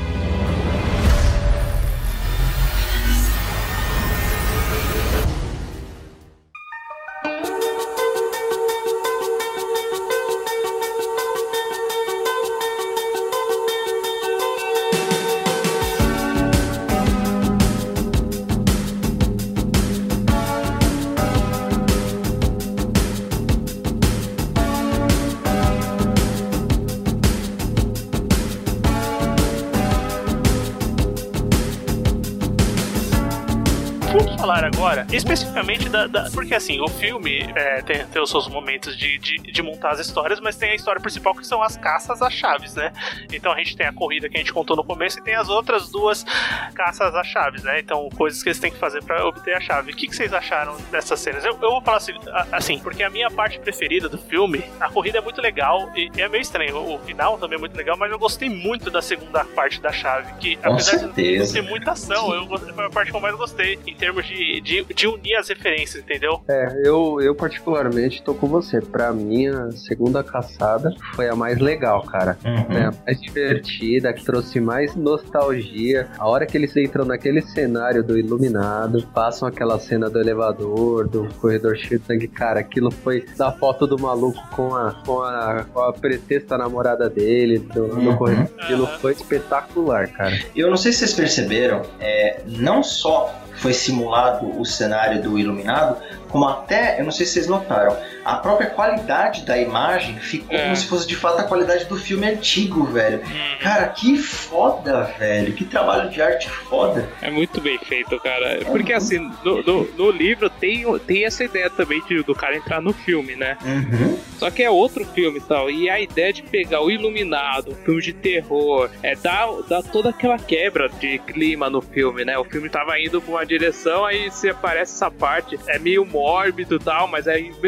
Agora, especificamente da, da... Porque assim, o filme é, tem, tem os seus momentos de, de, de montar as histórias, mas tem a história principal que são as caças às chaves, né? Então a gente tem a corrida que a gente contou no começo e tem as outras duas caças às chaves, né? Então, coisas que eles têm que fazer pra obter a chave. O que, que vocês acharam dessas cenas? Eu, eu vou falar assim, assim, porque a minha parte preferida do filme, a corrida é muito legal e é meio estranho. O final também é muito legal, mas eu gostei muito da segunda parte da chave, que com apesar certeza. de não ter muita ação, eu, foi a parte que eu mais gostei em termos de De, de unir as referências, entendeu? É, eu, eu particularmente tô com você. Pra mim, a segunda caçada foi a mais legal, cara. Uhum. É a mais divertida, que trouxe mais nostalgia. A hora que eles entram naquele cenário do Iluminado, passam aquela cena do elevador, do corredor cheio de sangue, cara, aquilo foi da foto do maluco com a, com a, com a pretexta namorada dele, do, uhum. do corredor. Aquilo foi espetacular, cara. Eu não sei se vocês perceberam, é, não só foi simulado o cenário do Iluminado, como até, eu não sei se vocês notaram, a própria qualidade da imagem ficou é. como se fosse de fato a qualidade do filme antigo, velho. Hum. Cara, que foda, velho. Que trabalho de arte foda. É muito bem feito, cara. É Porque assim, no, no, no livro tem, tem essa ideia também de, do cara entrar no filme, né? Uhum. Só que é outro filme e tal. E a ideia de pegar o Iluminado, um filme de terror, é dar, dar toda aquela quebra de clima no filme, né? O filme tava indo pra uma direção, aí se aparece essa parte, é meio mórbido e tal, mas aí, ao mesmo tempo é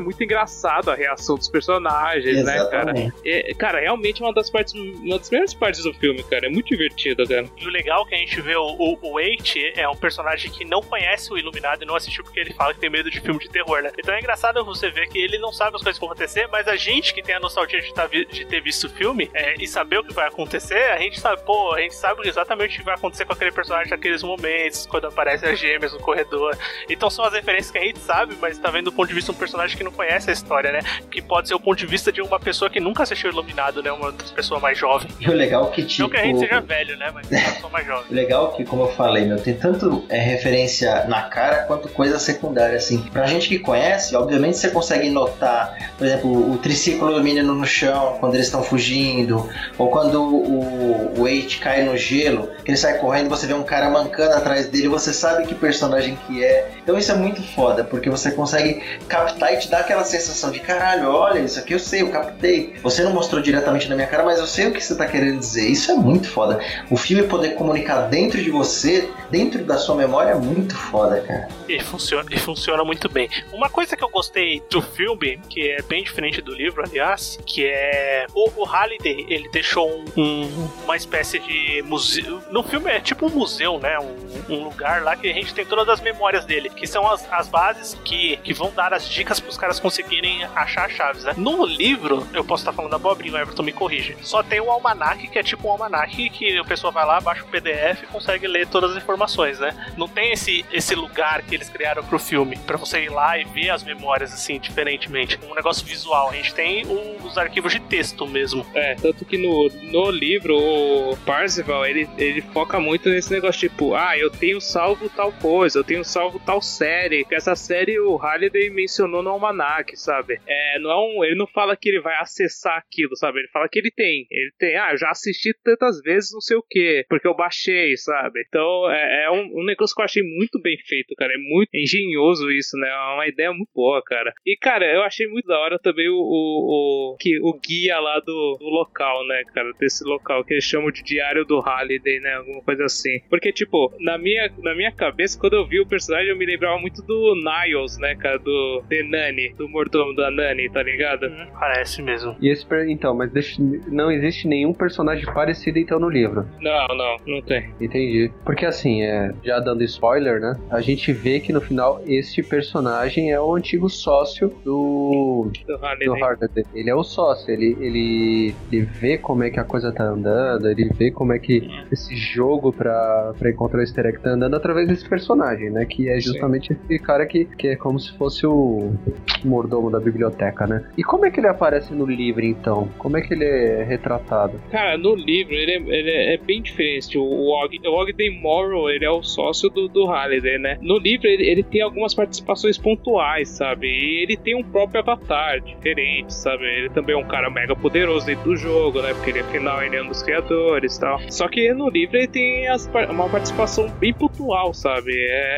muito engraçado a reação dos personagens, Exatamente. né, cara? É, cara, realmente é uma das partes, uma das melhores partes do filme, cara. É muito divertido, cara. E o legal é que a gente vê o, o, o Eight é um personagem que não conhece o Iluminado e não assistiu porque ele fala que tem medo de filme de terror, né? Então é engraçado você ver que ele não sabe as coisas que vão acontecer, mas a gente que tem a nostalgia de, tá, de ter visto o filme é, e saber o que vai acontecer, a gente sabe, pô, a gente sabe exatamente o que vai acontecer com aquele personagem naqueles momentos, quando aparecem as gêmeas no corredor. Então são as referências que a gente sabe, mas tá vendo do ponto de vista de um personagem que não conhece a história, né? Que pode ser o ponto de vista de uma pessoa que nunca assistiu Iluminado, né? Uma pessoa mais jovem. E o legal é que, tipo... Não que a gente seja velho, né? Mas uma pessoa mais jovem. O legal é que, como eu falei, meu, tem tanto é, referência na cara quanto coisa secundária, assim. Pra gente que conhece, obviamente você consegue notar, por exemplo, o triciclo do menino no chão, quando eles estão fugindo, ou quando o, o Eight cai no gelo, que ele sai correndo, você vê um cara mancando atrás dele, você sabe que personagem que é. Então isso é muito foda, porque você consegue captar e te dar aquela sensação de caralho, olha, isso aqui eu sei, eu captei. Você não mostrou diretamente na minha cara, mas eu sei o que você tá querendo dizer. Isso é muito foda. O filme poder comunicar dentro de você, dentro da sua memória, é muito foda, cara. E funciona, e funciona muito bem. Uma coisa que eu gostei do filme, que é bem diferente do livro, aliás, que é o, o Halliday, ele deixou um, um, uma espécie de museu. No filme é tipo um museu, né? Um, um lugar lá que a gente tem todas as memórias dele, que são as, as bases que, que vão dar as dicas pros caras conseguirem achar as chaves, né? No livro, eu posso estar falando abobrinha, o Everton me corrige. Só tem o almanac, que é tipo um almanac que a pessoa vai lá, baixa o P D F e consegue ler todas as informações, né? Não tem esse, esse lugar que eles criaram pro filme, pra você ir lá e ver as memórias, assim, diferentemente. Um negócio visual. A gente tem o, os arquivos de texto mesmo. É, tanto que no, no livro, o Parzival, ele, ele foca muito nesse negócio, tipo, ah, eu tenho salvo tal coisa, eu tenho salvo tal série. Essa série o Halliday mencionou no almanac, sabe? É, não é um, ele não fala que ele vai acessar aquilo, sabe? Ele fala que ele tem. Ele tem, ah, eu já assisti tantas vezes não sei o que, porque eu baixei, sabe? Então é, é um, um negócio que eu achei muito bem feito, cara. É muito engenhoso isso, né? É uma ideia muito boa, cara. E, cara, eu achei muito da hora também o, o, o, que, o guia lá do, do local, né, cara? Desse local, que eles chamam de Diário do Halliday, né? Alguma coisa assim. Porque, tipo, na minha, na minha cabeça, quando eu vi o personagem, eu me lembrava muito do Niles, né, cara? Do The Nanny, do mordomo da Nanny, tá ligado? Hum, parece mesmo. E esse, então, mas deixa, não existe nenhum personagem parecido, então, no livro. Não, não, não tem. Entendi. Porque, assim, é, já dando spoiler, né? A gente vê que, no final, este personagem é o antigo sócio do... Do Halliday. Do Halliday. Ele é o sócio. Ele, ele, ele vê como é que a coisa tá andando, ele vê como é que esse jogo pra, pra encontrar o easter egg tá andando através desse personagem, né? Que é justamente Sim. esse cara que, que é como se fosse o mordomo da biblioteca, né? E como é que ele aparece no livro, então? Como é que ele é retratado? Cara, no livro ele é, ele é bem diferente. O, o, Og, o Ogden Morrow, ele é o sócio do, do Halliday, né? No livro ele, ele tem algumas participações pontuais, sabe? E ele tem um próprio avatar diferente, sabe? Ele também é um cara mega poderoso dentro do jogo, né? Porque ele, afinal, ele é um dos criadores e tal. Só que no livro ele tem as, uma participação bem pontual, sabe?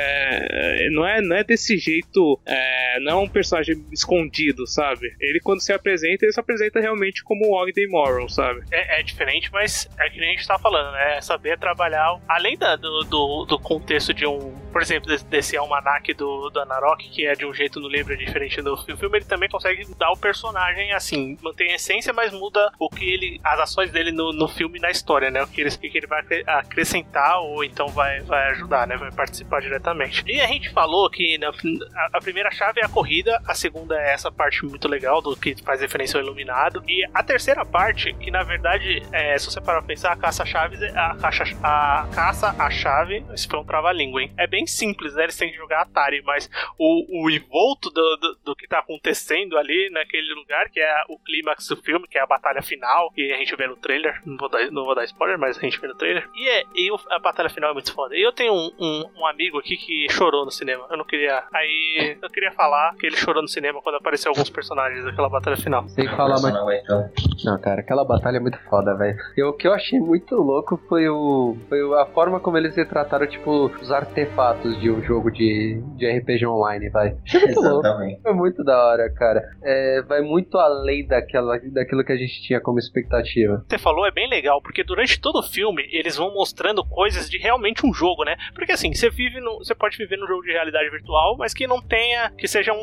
É, não, é, não é desse jeito, é, não é um personagem escondido, sabe? Ele, quando se apresenta, ele se apresenta realmente como o Ogden Morrow, sabe? É, é diferente, mas é que nem a gente tá falando, né? É saber trabalhar, além da, do, do, do contexto de um, por exemplo, desse, desse almanac do, do Anarok, que é de um jeito no livro diferente do filme, ele também consegue dar o personagem, assim, mantém a essência, mas muda o que ele, as ações dele no, no filme e na história, né? O que ele, o que ele vai acrescentar ou então vai, vai ajudar, né? Vai participar diretamente. E a gente falou que na, a, a primeira chave é a corrida, a segunda é essa parte muito legal do que faz referência ao Iluminado, e a terceira parte, que na verdade, é, se você parar pra pensar, a caça-chaves, a, caça, a caça a chave, esse foi um trava-língua, hein? É bem simples, né? Eles têm que jogar Atari, mas o, o envolto do, do, do que tá acontecendo ali naquele lugar, que é o clímax do filme, que é a batalha final, que a gente vê no trailer, não vou dar, não vou dar spoiler, mas a gente vê no trailer, e, é, e a batalha final é muito foda. E eu tenho um, um, um amigo aqui que chorou no cinema, eu não queria, aí eu queria falar que ele chorou no cinema quando apareceu alguns personagens daquela batalha final. Sem falar mais. Não, cara, aquela batalha é muito foda, velho. O que eu achei muito louco foi o foi a forma como eles retrataram, tipo, os artefatos de um jogo de, de R P G online, vai. Exatamente. Foi muito da hora, cara. É, vai muito além daquela, daquilo que a gente tinha como expectativa. Você falou, é bem legal, porque durante todo o filme eles vão mostrando coisas de realmente um jogo, né? Porque assim, você vive no, você pode viver num jogo de realidade virtual, mas que não tenha, que seja um negócio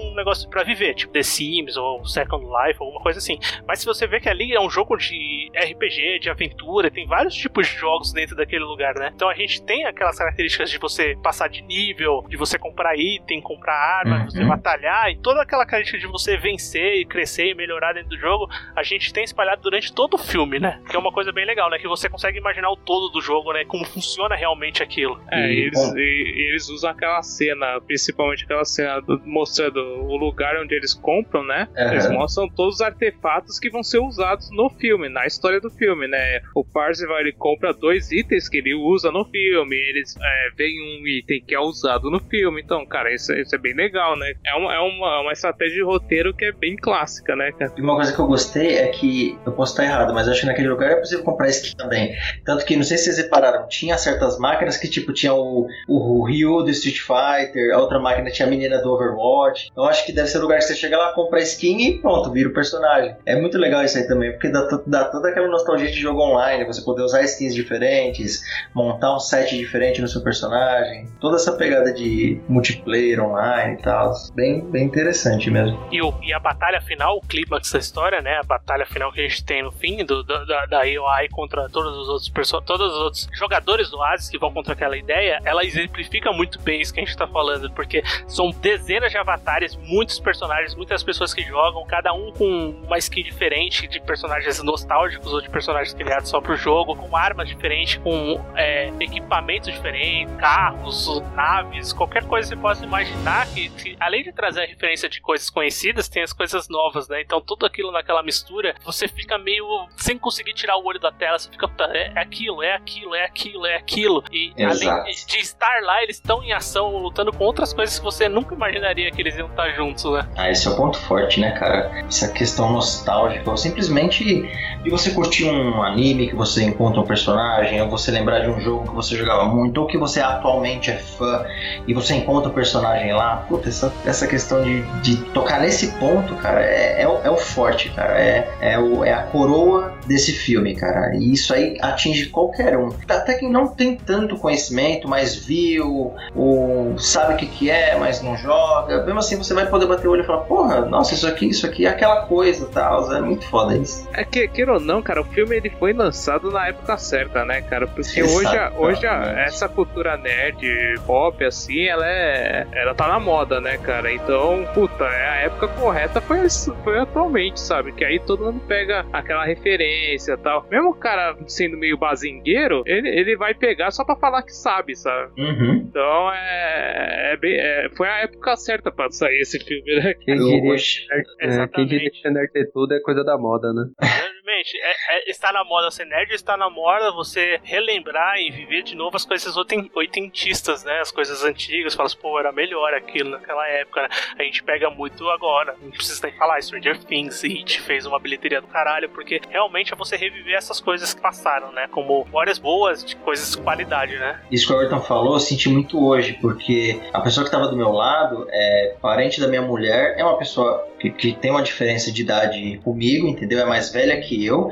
pra viver, tipo The Sims ou Second Life, alguma coisa assim. Mas se você vê que ali é um jogo de R P G, de aventura, tem vários tipos de jogos dentro daquele lugar, né? Então a gente tem aquelas características de você passar de nível, de você comprar item, comprar arma, uhum. de você batalhar, e toda aquela característica de você vencer e crescer e melhorar dentro do jogo, a gente tem espalhado durante todo o filme, né? Que é uma coisa bem legal, né? Que você consegue imaginar o todo do jogo, né? Como funciona realmente aquilo. É, E, eles, e, eles usam aquela cena, principalmente aquela cena do, mostrando o lugar onde eles compram, né? Uhum. Eles mostram todos os artefatos que vão ser usados no filme, na história do filme, né? O Parzival, ele compra dois itens que ele usa no filme, eles é, veem um item que é usado no filme, então, cara, isso, isso é bem legal, né? É uma, é uma, uma estratégia de roteiro que é bem clássica, né, cara? E uma coisa que eu gostei é que, eu posso estar errado, mas eu acho que naquele lugar é possível comprar skin também. Tanto que, não sei se vocês repararam, tinha certas máquinas que, tipo, tinha o, o, o Ryu do Street Fighter, a outra máquina tinha a menina do Overwatch. Eu acho que deve ser o lugar que você chega lá, compra skin e pronto, vira o personagem. É muito legal isso aí também, porque dá, dá toda aquela nostalgia de jogo online, você poder usar skins diferentes, montar um set diferente no seu personagem, toda essa pegada de multiplayer online e tal, bem, bem interessante mesmo. E, o, e a batalha final, o clímax da história, né? A batalha final que a gente tem no fim do, do, da, da A O I contra todos os outros perso- todos os outros jogadores do Oasis que vão contra aquela ideia, ela exemplifica muito bem isso que a gente tá falando, porque são dezenas de avatares, muitos personagens, muitas pessoas que jogam, cada um com uma skin diferente, de personagens nostálgicos ou de personagens criados só pro jogo, com armas diferentes, com é, equipamentos diferentes, carros, naves, qualquer coisa que você possa imaginar, que, que além de trazer a referência de coisas conhecidas, tem as coisas novas, né? Então tudo aquilo naquela mistura, você fica meio sem conseguir tirar o olho da tela, você fica, é, é aquilo, é aquilo, é aquilo, é aquilo. E Exato. Além de estar lá, eles estão em ação, lutando com outras coisas que você nunca imaginaria que eles iam estar juntos, né? Ah, esse é o ponto forte, né, cara? Essa questão nostálgica, ou simplesmente de você curtir um anime que você encontra um personagem, ou você lembrar de um jogo que você jogava muito, ou que você atualmente é fã, e você encontra o personagem lá. Puta, essa, essa questão de, de tocar nesse ponto, cara, é, é, o, é o forte, cara. É, é, o, é a coroa desse filme, cara. E isso aí atinge qualquer um. Até quem não tem tanto conhecimento, mas viu, ou sabe o que, que é, mas não joga. Mesmo assim, você vai poder bater o olho e falar, porra, nossa, isso aqui, isso aqui é aquela coisa, tal. É muito foda isso. É que, queira ou não, cara, o filme ele foi lançado na época certa, né, cara? Porque Exato, hoje, hoje a, essa cultura nerd, pop, assim, ela é. Ela tá na moda, né, cara? Então, puta, a época correta foi, foi atualmente, sabe? Que aí todo mundo pega aquela referência e tal. Mesmo o cara sendo meio bazingueiro, ele, ele vai pegar só pra falar que sabe, sabe? Uhum. Então é, é, bem, é. Foi a época certa pra sair esse filme, né? Quem Eu diria, hoje- é, quem diria que nerd ter tudo é coisa da moda, né? Exatamente. É, é, está na moda ser nerd, está na moda você relembrar e viver de novo as coisas oiten- oitentistas, né? As coisas antigas. Fala assim, pô, era melhor aquilo naquela época, né? A gente pega muito agora. Não precisa nem falar. Stranger Things, It fez uma bilheteria do caralho, porque realmente é você reviver essas coisas que passaram, né? Como memórias boas de coisas de qualidade, né? Isso que o Everton falou, eu senti muito hoje, porque a pessoa que estava do meu lado, é parente da minha mulher, é uma pessoa que, que tem uma diferença de idade comigo, entendeu? É mais velha que eu,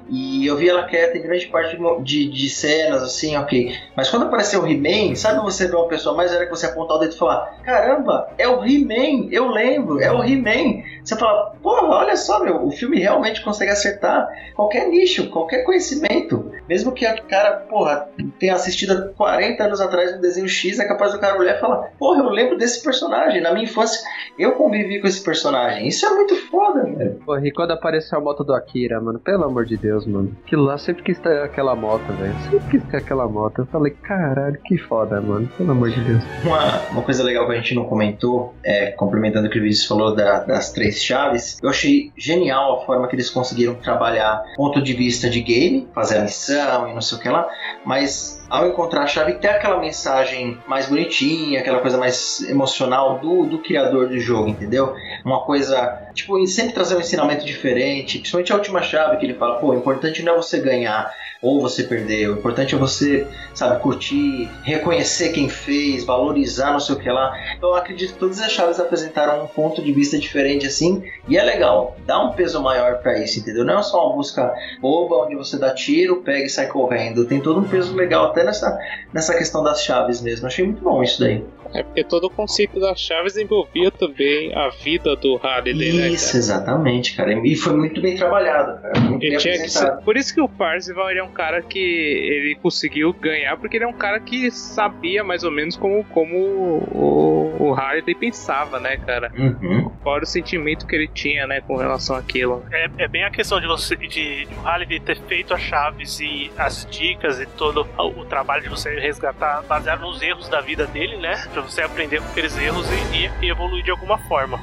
e eu vi ela quieta em grande parte de, de cenas, assim, ok. Mas quando apareceu o He-Man, sabe você ver uma pessoa mais velha que você apontar o dedo e falar, caramba, é o He-Man, eu lembro, é o He-Man. Você fala, porra, olha só, meu, o filme realmente consegue acertar qualquer nicho, qualquer conhecimento. Mesmo que a cara, porra, tenha assistido há quarenta anos atrás no desenho X, é capaz do cara olhar e falar, porra, eu lembro desse personagem, na minha infância eu convivi com esse personagem. Isso é muito foda, velho. Porra, e quando apareceu a moto do Akira, mano, pelo amor de Deus, mano. Aquilo lá sempre quis ter aquela moto, velho. Sempre quis ter aquela moto. Eu falei, caralho, que foda, mano. Pelo amor de Deus. Uma, uma coisa legal que a gente não comentou, é, complementando o que o Vinícius falou da, das três chaves, eu achei genial a forma que eles conseguiram trabalhar ponto de vista de game, fazer a missão e não sei o que lá, mas ao encontrar a chave ter aquela mensagem mais bonitinha, aquela coisa mais emocional do, do criador do jogo, entendeu? Uma coisa, tipo, sempre trazer um ensinamento diferente, principalmente a última chave que ele fala, pô, o importante não é você ganhar ou você perder. O importante é você, sabe, curtir, reconhecer quem fez, valorizar não sei o que lá. Então eu acredito que todas as chaves apresentaram um ponto de vista diferente assim, e é legal, dá um peso maior pra isso, entendeu? Não é só uma busca boba onde você dá tiro, pega e sai correndo. Tem todo um peso legal até nessa, nessa questão das chaves mesmo. Achei muito bom isso daí. É porque todo o conceito das chaves envolvia também a vida do Halliday, né, Isso, cara? exatamente, cara. E foi muito bem trabalhado, cara. Muito Ele bem tinha que apresentado. ser... Por isso que o Parzival ele é um cara que ele conseguiu ganhar, porque ele é um cara que sabia mais ou menos como, como o, o Halliday pensava, né, cara? Uhum. Fora o sentimento que ele tinha, né, com relação àquilo. É, é bem a questão de você de, de o Halliday ter feito as chaves e as dicas e todo o, o trabalho de você resgatar baseado nos erros da vida dele, né? Pra você aprender com aqueles erros e, e evoluir de alguma forma.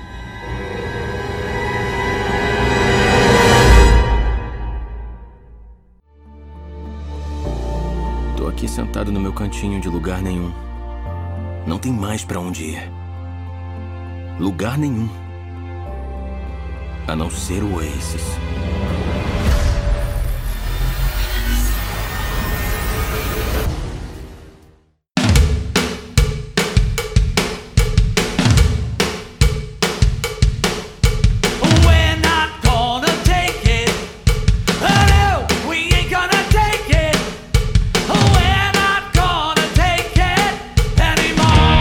Tô aqui sentado no meu cantinho de lugar nenhum. Não tem mais pra onde ir. Lugar nenhum. A não ser o Oasis. We're not gonna take it. Oh no, we ain't gonna take it. We're not gonna take it anymore.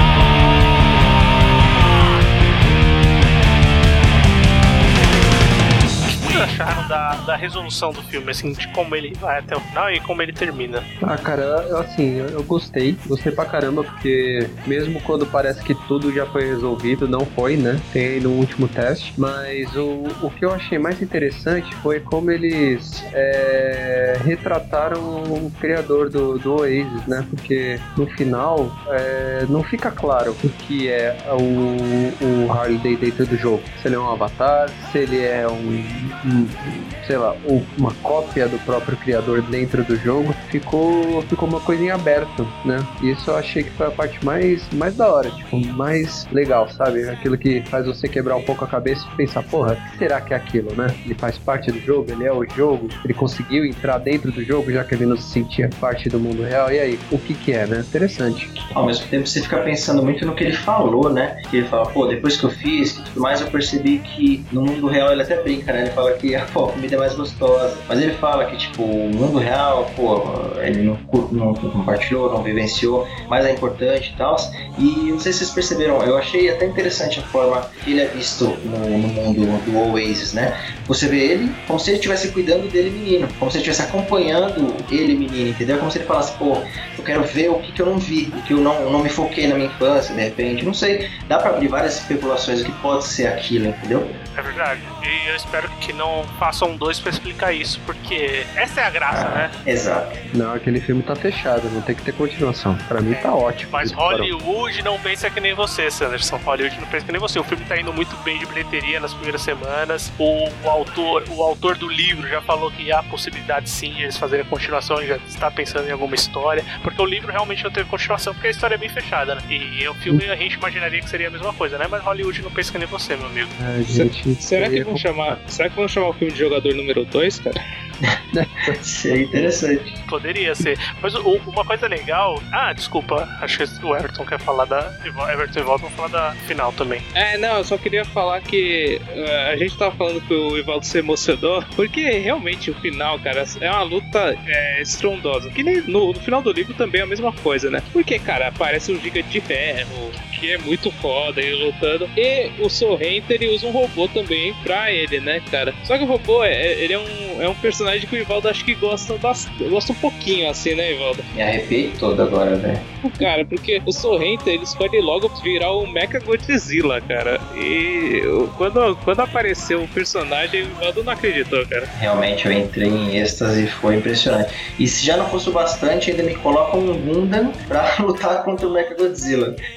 O que vocês acharam da, da resolução do filme, assim, de como ele vai até o final e como ele termina? Ah, cara, eu, assim, eu, eu gostei, gostei pra caramba, porque mesmo quando parece que tudo já foi resolvido, não foi, né? Tem aí no último teste, mas o, o que eu achei mais interessante foi como eles é, retrataram o criador do, do Oasis, né? Porque no final é, não fica claro o que é o, o Halliday dentro do jogo. Se ele é um avatar, se ele é um, um sei lá, uma cópia do próprio criador dentro do jogo, ficou, ficou uma coisa em aberto, né? E isso eu achei que foi a parte mais, mais da hora, tipo, mais legal, sabe? Aquilo que faz você quebrar um pouco a cabeça e pensar, porra, o que será que é aquilo, né? Ele faz parte do jogo, ele é o jogo, ele conseguiu entrar dentro do jogo, já que ele não se sentia parte do mundo real, e aí, o que que é, né? Interessante. Ao mesmo tempo você fica pensando muito no que ele falou, né? Que ele fala, pô, depois que eu fiz, que tudo mais, eu percebi que no mundo real ele até brinca, né? Ele fala que pô, a comida é mais gostosa. Mas ele fala que, tipo, o mundo real, pô, ele não, não, não compartilhou, não vivenciou, mas é importante e tal. E não sei se vocês perceberam, eu achei até interessante a forma que ele é visto no, no mundo do Oasis, né? Você vê ele como se ele estivesse cuidando dele menino, como se ele estivesse acompanhando ele menino, entendeu? Como se ele falasse, pô, eu quero ver o que, que eu não vi, o que eu não, não me foquei na minha infância, de repente, não sei. Dá pra abrir várias especulações do que pode ser aquilo, entendeu? É verdade. E eu espero que não façam dois pra explicar isso, porque essa é a graça, Ah, né? Exato. Não, aquele filme tá fechado, não tem que ter continuação. Pra mim tá ótimo. Mas Eles foram- Hollywood não pensa que nem você, Sanderson. Hollywood não pensa que nem você. O filme tá indo muito bem de bilheteria nas primeiras semanas. O, o, autor, o autor do livro já falou que há possibilidade sim de eles fazerem a continuação e já está pensando em alguma história. Porque o livro realmente não teve continuação, porque a história é bem fechada, né? E o filme a gente imaginaria que seria a mesma coisa, né? Mas Hollywood não pensa que nem você, meu amigo. É, gente, Será que eu- vão chamar. Será que vão chamar o filme de jogador número dois, cara? Seria interessante. Poderia ser. Mas o- uma coisa legal. Ah, desculpa. Acho que o Everton quer falar da. Everton e Volta vão falar da final também. É, não, eu só queria falar que uh, a gente tava falando que o Ivaldo se emocionou, porque realmente o final, cara, é uma luta é, estrondosa. Que nem no, no final do livro também é a mesma coisa, né? Porque, cara, aparece um gigante de ferro, que é muito foda ele lutando. E o Sorrento, ele usa um robô também pra ele, né, cara? Só que o robô, é, é- ele é um, é um personagem que o Ivaldo acho que gosta, bastante, gosta um pouquinho, assim, né, Ivaldo? Me arrepiei todo agora, velho. Cara, porque o Sorrento, ele escolhe logo virar o Mecha Godzilla, cara. E eu- quando, quando apareceu o personagem, o Ivaldo não acreditou, cara. Realmente eu entrei em êxtase e foi impressionante. E se já não fosse o bastante, ainda me coloca um Gundam pra lutar contra o Mechagodzilla. Que eu também não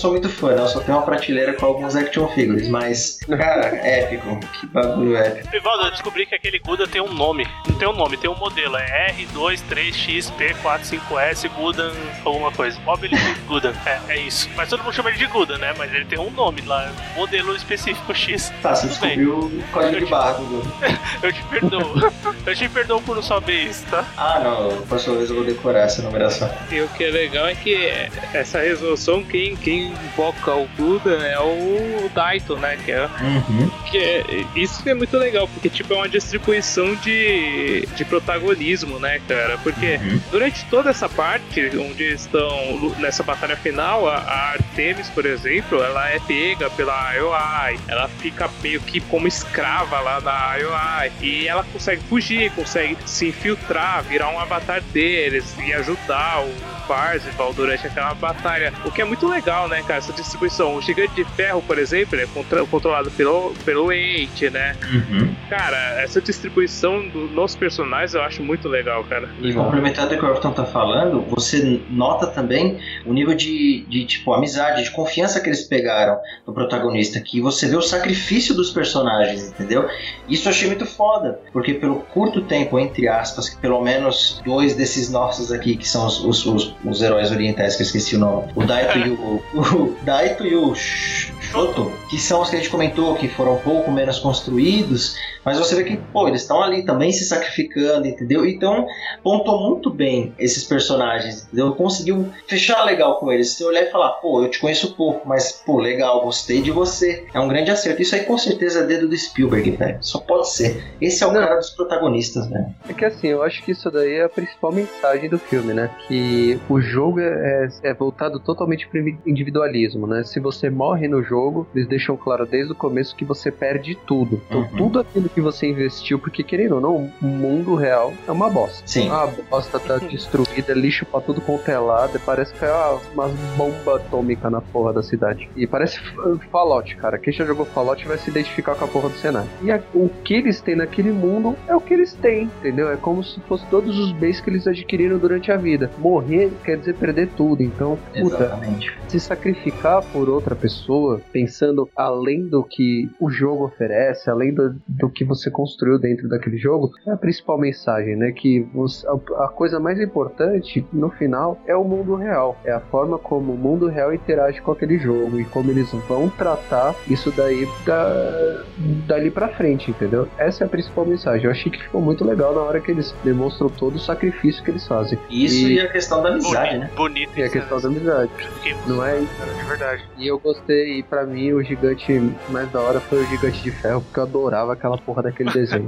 sou muito fã, né? Eu só tenho uma prateleira com alguns action figures, mas, cara, épico. Que bagulho épico. Rivaldo, eu descobri que aquele Gundam tem um nome. Não tem um nome, tem um modelo. É R dois três X P quatro cinco S Gundam alguma coisa. Mobile Gundam. É, é isso. Mas todo mundo chama ele de Gundam, né? Mas ele tem um nome lá. Modelo específico X. Tá, você Tudo bem. descobriu o código de barra do Gundam. Eu te perdoo. Eu te perdoo por não saber isso, tá? Ah, não. Próxima vez eu vou decorar essa numeração. E o que é legal é que essa resolução, quem, quem invoca o Gundam é o Daito, né? Que é, Uhum. que é, isso que é muito legal, porque tipo, é uma distribuição de, de protagonismo, né, cara? Porque Uhum. durante toda essa parte, onde estão nessa batalha final, a, a Artemis, por exemplo, ela é pega pela I O I, ela fica meio que como escrava lá da I O I, e ela consegue fugir, consegue se infiltrar, virar um avatar deles e ajudar o Parzival durante aquela batalha, o que é muito legal, né, cara, essa distribuição. O Gigante de Ferro, por exemplo, é contra, controlado pelo, pelo Eight, né? Uhum. Cara, essa distribuição do, nos personagens eu acho muito legal, cara. E complementando o que o Everton tá falando, você nota também o nível de, de tipo, amizade, de confiança que eles pegaram no protagonista, que você vê o sacrifício dos personagens, entendeu? Isso eu achei muito foda, porque pelo curto tempo, entre aspas, que pelo menos dois desses nossos aqui, que são os, os, os, os heróis orientais, que eu esqueci o nome, o Daito e o, o Daito e o Shoto, que são os que a gente comentou, que foram um pouco menos construídos, mas você vê que, pô, eles estão ali também se sacrificando, entendeu? Então, pontuou muito bem esses personagens, entendeu? Conseguiu fechar legal com eles. Você olhar e falar, pô, eu te conheço pouco, mas, pô, legal, gostei de você. É um grande acerto. Isso aí, com certeza, é dedo do Spielberg, velho. Só pode ser. Esse é o Não. cara dos protagonistas, velho. É que assim, eu acho que isso daí é a principal mensagem do filme, né? Que o jogo é, é voltado totalmente pro individualismo, né? Se você morre no jogo, eles deixam claro desde o começo que você perde tudo. Então, Uhum. tudo aquilo que você investiu, porque querendo ou não, o mundo real é uma bosta. Sim. A bosta tá destruída, lixo pra tudo quanto é lado, parece que é uma bomba atômica na porra da cidade. E parece Fallout, cara. Quem já jogou Fallout vai se identificar com a porra do cenário. E a, o que eles têm naquele mundo é o que eles têm, entendeu? É como se fosse todos os bens que eles adquiriram durante a vida. Morrer quer dizer perder tudo. Então, puta, Exatamente. se sacrificar por outra pessoa, pensando além do que o jogo oferece, além do, do que você construiu dentro daquele jogo, é a principal mensagem, né? Que você, a, a coisa mais importante no final é o mundo real, é a forma como o mundo real interage com aquele jogo e como eles vão tratar isso daí da, dali pra frente, entendeu? Essa é a principal mensagem. Eu achei que ficou muito legal na hora que eles demonstram todo o sacrifício que eles fazem. Isso e, e a questão da amizade, Bonito, né? bonito e a isso, questão né? da amizade. Fiquei Não é? cara, de verdade. E eu gostei, e pra mim o gigante mais da hora foi o Gigante de Ferro, porque eu adorava aquela porra daquele desenho.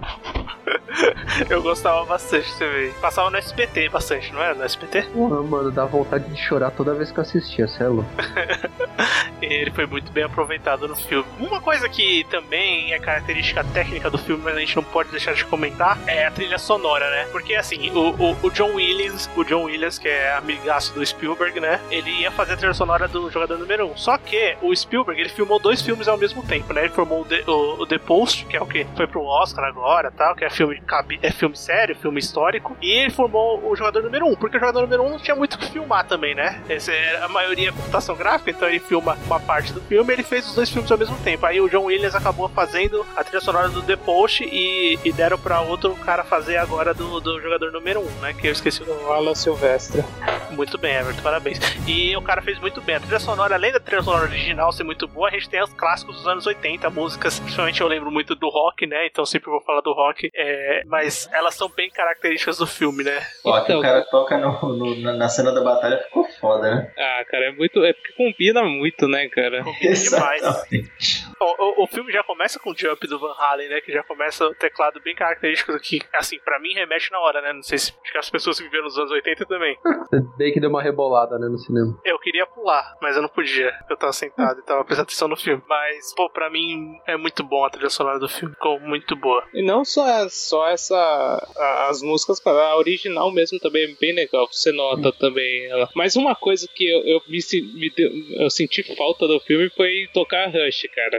Eu gostava bastante também. Passava no S B T bastante, não era? No S B T? Porra, mano, dá vontade de chorar toda vez que eu assistia, cê é louco. Ele foi muito bem aproveitado no filme. Uma coisa que também é característica técnica do filme, mas a gente não pode deixar de comentar, é a trilha sonora, né? Porque assim, o, o, o John Williams, o John Williams, que é amigaço do Spielberg, né? Ele ia fazer a trilha sonora do Jogador Número um. Só que o Spielberg, ele filmou dois filmes ao mesmo tempo, né? Ele filmou o The, o, o The Post, que é o que foi pro Oscar agora, tal, que é filme, é filme sério, filme histórico. E ele formou o Jogador Número um, porque o Jogador Número um não tinha muito o que filmar também, né? Esse era, a maioria é computação gráfica, então ele filma uma parte do filme, ele fez os dois filmes ao mesmo tempo. Aí o John Williams acabou fazendo a trilha sonora do The Post e, e deram pra outro cara fazer agora do, do Jogador Número um, né? Que eu esqueci o nome. Alan Silvestre. Muito bem, Everton, parabéns. E o cara fez muito bem. A trilha sonora, além da trilha sonora original ser muito boa, a gente tem os clássicos dos anos oitenta, músicas, principalmente eu lembro muito do rock, né? Então sempre vou falar do rock. É, mas elas são bem características do filme, né? Ó, que Então, o cara toca no, no- na, na cena da batalha ficou foda, né? Ah, cara, é muito. É porque combina muito, né, cara? Combina demais. Exatamente. O, o, o filme já começa com o jump do Van Halen, né? Que já começa o teclado bem característico do que, assim, pra mim remete na hora, né? Não sei se acho que as pessoas que viveram nos anos oitenta também. Bem que deu uma rebolada, né, no cinema. Eu queria pular, mas eu não podia. Eu tava sentado e tava prestando atenção no filme. Mas, pô, pra mim é muito bom a trilha sonora do filme. Ficou muito boa. E não só, só essa. a- As músicas, cara, a original mesmo também é bem legal. Você nota também ela. Mas uma coisa que eu, eu me, se- me deu- eu senti falta do filme foi tocar Rush, cara.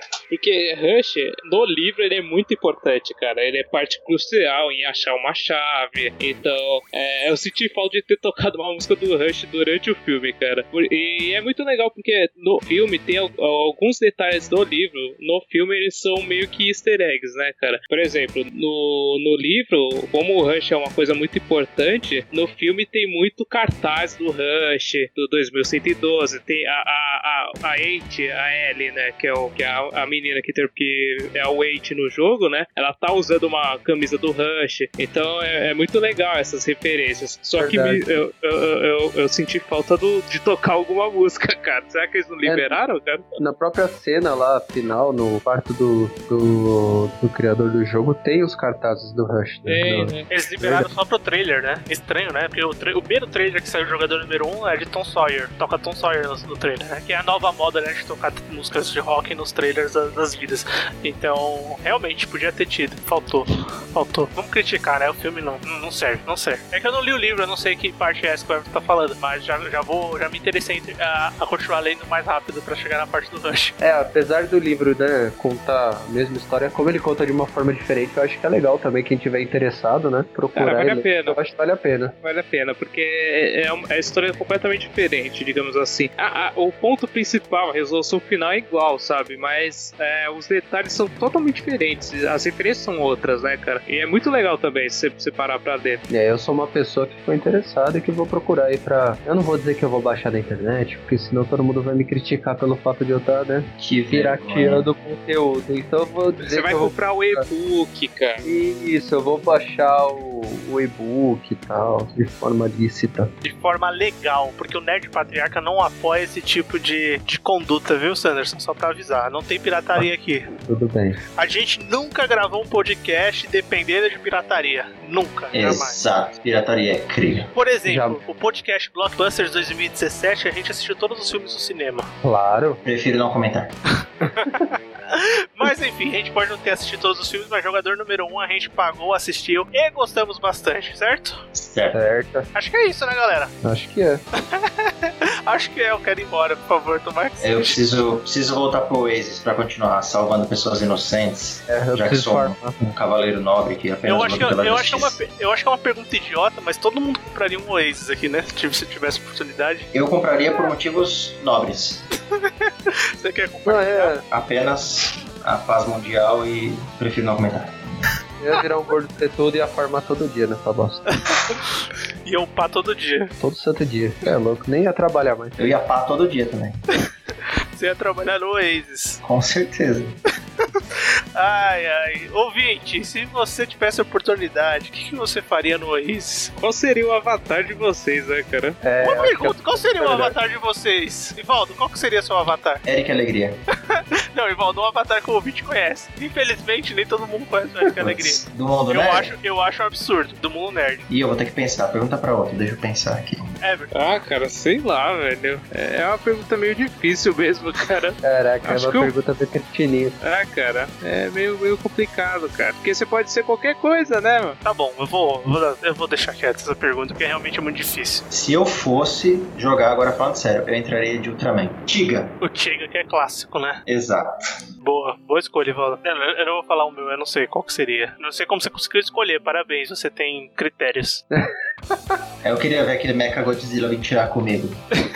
Porque Rush, no livro, ele é muito importante, cara. Ele é parte crucial em achar uma chave. Então, é, eu senti falta de ter tocado uma música do Rush durante o filme, cara. E é muito legal porque no filme tem alguns detalhes do livro. No filme eles são meio que easter eggs, né, cara? Por exemplo, no, no livro, como o Rush é uma coisa muito importante, no filme tem muito cartaz do Rush, do dois mil cento e doze. Tem a, a, a, a Eight, a Ellie, né, que é, o, que é a, a menina que, tem, que é o Eight no jogo, né? Ela tá usando uma camisa do Rush. Então é, é muito legal essas referências. Só Verdade. que me, eu, eu, eu, eu senti falta do, de tocar alguma música, cara. Será que eles não liberaram, é, cara? Na própria cena lá, final, no quarto do, do, do criador do jogo, tem os cartazes do Rush. Né? Tem, né? Eles liberaram só pro trailer, né? Estranho, né? Porque o, tra- o primeiro trailer que saiu o jogador número um é de Tom Sawyer. Toca Tom Sawyer no, no trailer, né? Que é a nova moda, né? De tocar músicas de rock nos trailers das, das vidas. Então, realmente, podia ter tido. Faltou. Faltou. Vamos criticar, né? O filme não, não serve, não serve. É que eu não li o livro, eu não sei que parte é essa que o Everton tá falando, mas já, já vou, já me interessei a, a continuar lendo mais rápido pra chegar na parte do Rush. É, apesar do livro, né, contar a mesma história, como ele conta de uma forma diferente, eu acho que é legal também quem tiver interessado, né, procurar. Cara, vale ele. a pena. Eu acho que vale a pena. Vale a pena, porque é, é uma é história completamente diferente, digamos assim. A, a, o ponto principal, a resolução final é igual, sabe? Mas é, os detalhes são totalmente diferentes. As referências são outras, né, cara? E é muito legal também se você parar pra dentro. É, eu sou uma pessoa que ficou interessada e que vou procurar aí pra... Eu não vou dizer que eu vou baixar na internet, porque senão todo mundo vai me criticar pelo fato de eu estar, né, pirateando o conteúdo. Então eu vou dizer Você vai que eu comprar vou... o e-book, cara. Isso, eu vou baixar o, o e-book e tal, de forma lícita. De forma legal, porque o Nerd Patriarca não apoia esse tipo de, de conduta, viu, Sanderson? Só pra avisar, não tem pirataria ah, aqui. Tudo bem. A gente nunca gravou um podcast dependendo de pirataria. Nunca, jamais. Exato, pirataria é crime. Por exemplo, Já. o podcast Blockbusters dois mil e dezessete, a gente assistiu todos os filmes no cinema. Claro. Prefiro não comentar. Mas enfim, a gente pode não ter assistido todos os filmes, mas Jogador Número um a gente pagou, assistiu e gostamos bastante, certo? Certo. Certo. Acho que é isso, né, galera? Acho que é. Acho que é, eu quero ir embora, por favor, tomara que Eu seja. preciso, preciso voltar pro Oasis pra continuar salvando pessoas inocentes, É, eu já que preciso sou um, formar. um cavaleiro nobre que apenas Eu acho, que, luta pela eu, acho que é uma, justiça. eu acho que é uma pergunta idiota, mas todo mundo compraria um Oasis aqui, né? Se tivesse oportunidade. Eu compraria por motivos nobres. Você quer Não, compartilhar? é. Apenas a paz mundial e prefiro não comentar. Eu ia virar um gordo ter tudo e ia farmar todo dia nessa bosta. E eu pá todo dia. Todo santo dia. É louco, nem ia trabalhar mais. Eu ia pá todo dia também. Você ia trabalhar no Oasis. Com certeza. Ai, ai. Ouvinte, se você tivesse a oportunidade, o que, que você faria no Oasis? Qual seria o avatar de vocês, né, cara? É, Uma acho que pergunta, qual seria o é melhor. avatar de vocês? Ivaldo, qual que seria seu avatar? Eric Alegria. Não, Ivaldo, um avatar que o ouvinte conhece. Infelizmente, nem todo mundo conhece o Eric Alegria. Do mundo Eu nerd? acho, eu acho um absurdo, do mundo nerd. E eu vou ter que pensar. Pergunta pra outro, deixa eu pensar aqui. Everton. Ah, cara, sei lá, velho. É uma pergunta meio difícil mesmo, cara. Caraca, é Acho uma que eu- pergunta bem pertinente. Ah, cara, é meio, meio complicado, cara. Porque você pode ser qualquer coisa, né, mano? Tá bom, eu vou, vou- eu vou deixar quieto essa pergunta, porque realmente é muito difícil. Se eu fosse jogar, agora falando sério, eu entraria de Ultraman. Tiga. O Tiga, que é clássico, né? Exato. Boa, boa escolha, Ivaldo. Eu, eu não vou falar o meu, eu não sei qual que seria. Não sei como você conseguiu escolher, parabéns, você tem critérios. Eu queria ver aquele Mecha Godzilla vir tirar comigo.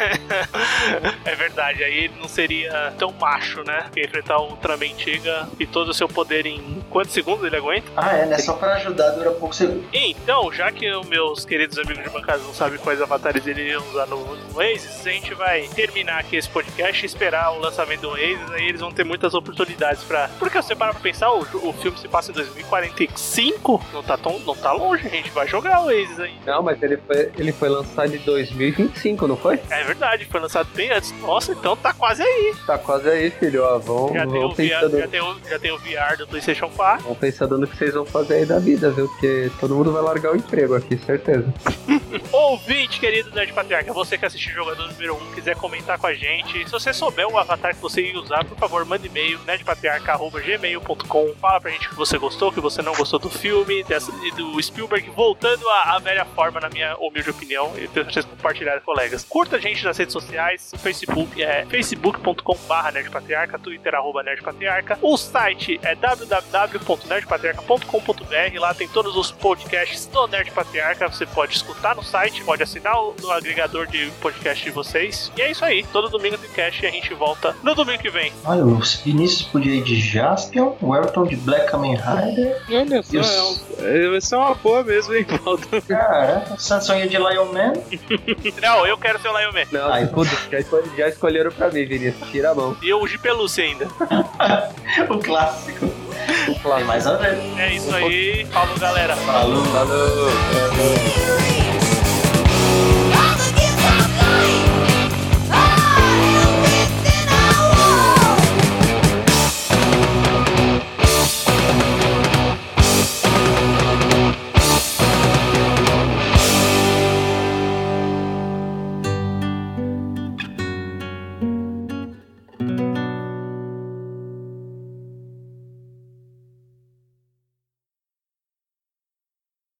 É verdade, aí ele não seria tão macho, né? Porque enfrentar o Ultraman Tiga e todo o seu poder em quantos segundos ele aguenta? Ah, é, né? Só pra ajudar dura pouco segundo. Então, já que os meus queridos amigos de bancada não sabem quais avatares ele iriam usar no, no Oasis, a gente vai terminar aqui esse podcast e esperar o lançamento do Oasis, aí eles vão ter muitas oportunidades pra... Porque você para pra pensar, o, o filme se passa em dois mil e quarenta e cinco, não tá, tão, não tá longe, a gente vai jogar o Oasis aí. Não, mas ele foi, ele foi lançado em dois mil e vinte e cinco, não foi? É verdade, foi lançado bem antes. Nossa, então tá quase aí. Tá quase aí, filho. Ó, vamos, Já tem, o vamos V R, pensando. já, tem o, já tem o V R do PlayStation quatro. lá. Vão pensando no que vocês vão fazer aí da vida, viu? Porque todo mundo vai largar o emprego aqui, certeza. Ouvinte, querido Nerd Patriarca, você que assistiu Jogador Número um, quiser comentar com a gente, se você souber o avatar que você ia usar, por favor, mande e-mail, nerdpatriarca arroba gmail ponto com. Fala pra gente o que você gostou, o que você não gostou do filme, dessa, e do Spielberg, voltando à, à velha forma, na minha humilde opinião, e tenho certeza compartilhar com colegas. Curta a gente nas redes sociais, o Facebook é facebook ponto com barra nerdpatriarca, Twitter arroba nerdpatriarca, o site é w w w ponto nerdpatriarca ponto com ponto b r, lá tem todos os podcasts do Nerd Patriarca, você pode escutar no site, pode assinar o, no agregador de podcast de vocês, e é isso aí, todo domingo tem cast e a gente volta no domingo que vem. Olha, o Vinícius podia ir de Jaspion, o Elton de Black Kamen Rider. Olha só, Os... é, vai ser uma boa mesmo, hein, Valdo? Cara, o Samson ia de Lion Man. Não, eu quero ser o Lion Man. Não, Ai, putz, já, escolhe- já escolheram pra mim, Vinícius. Tira a mão. E eu de pelúcia ainda. O clássico. O Tem clássico. mais a ver. É isso aí, falou galera. Falou. Falou.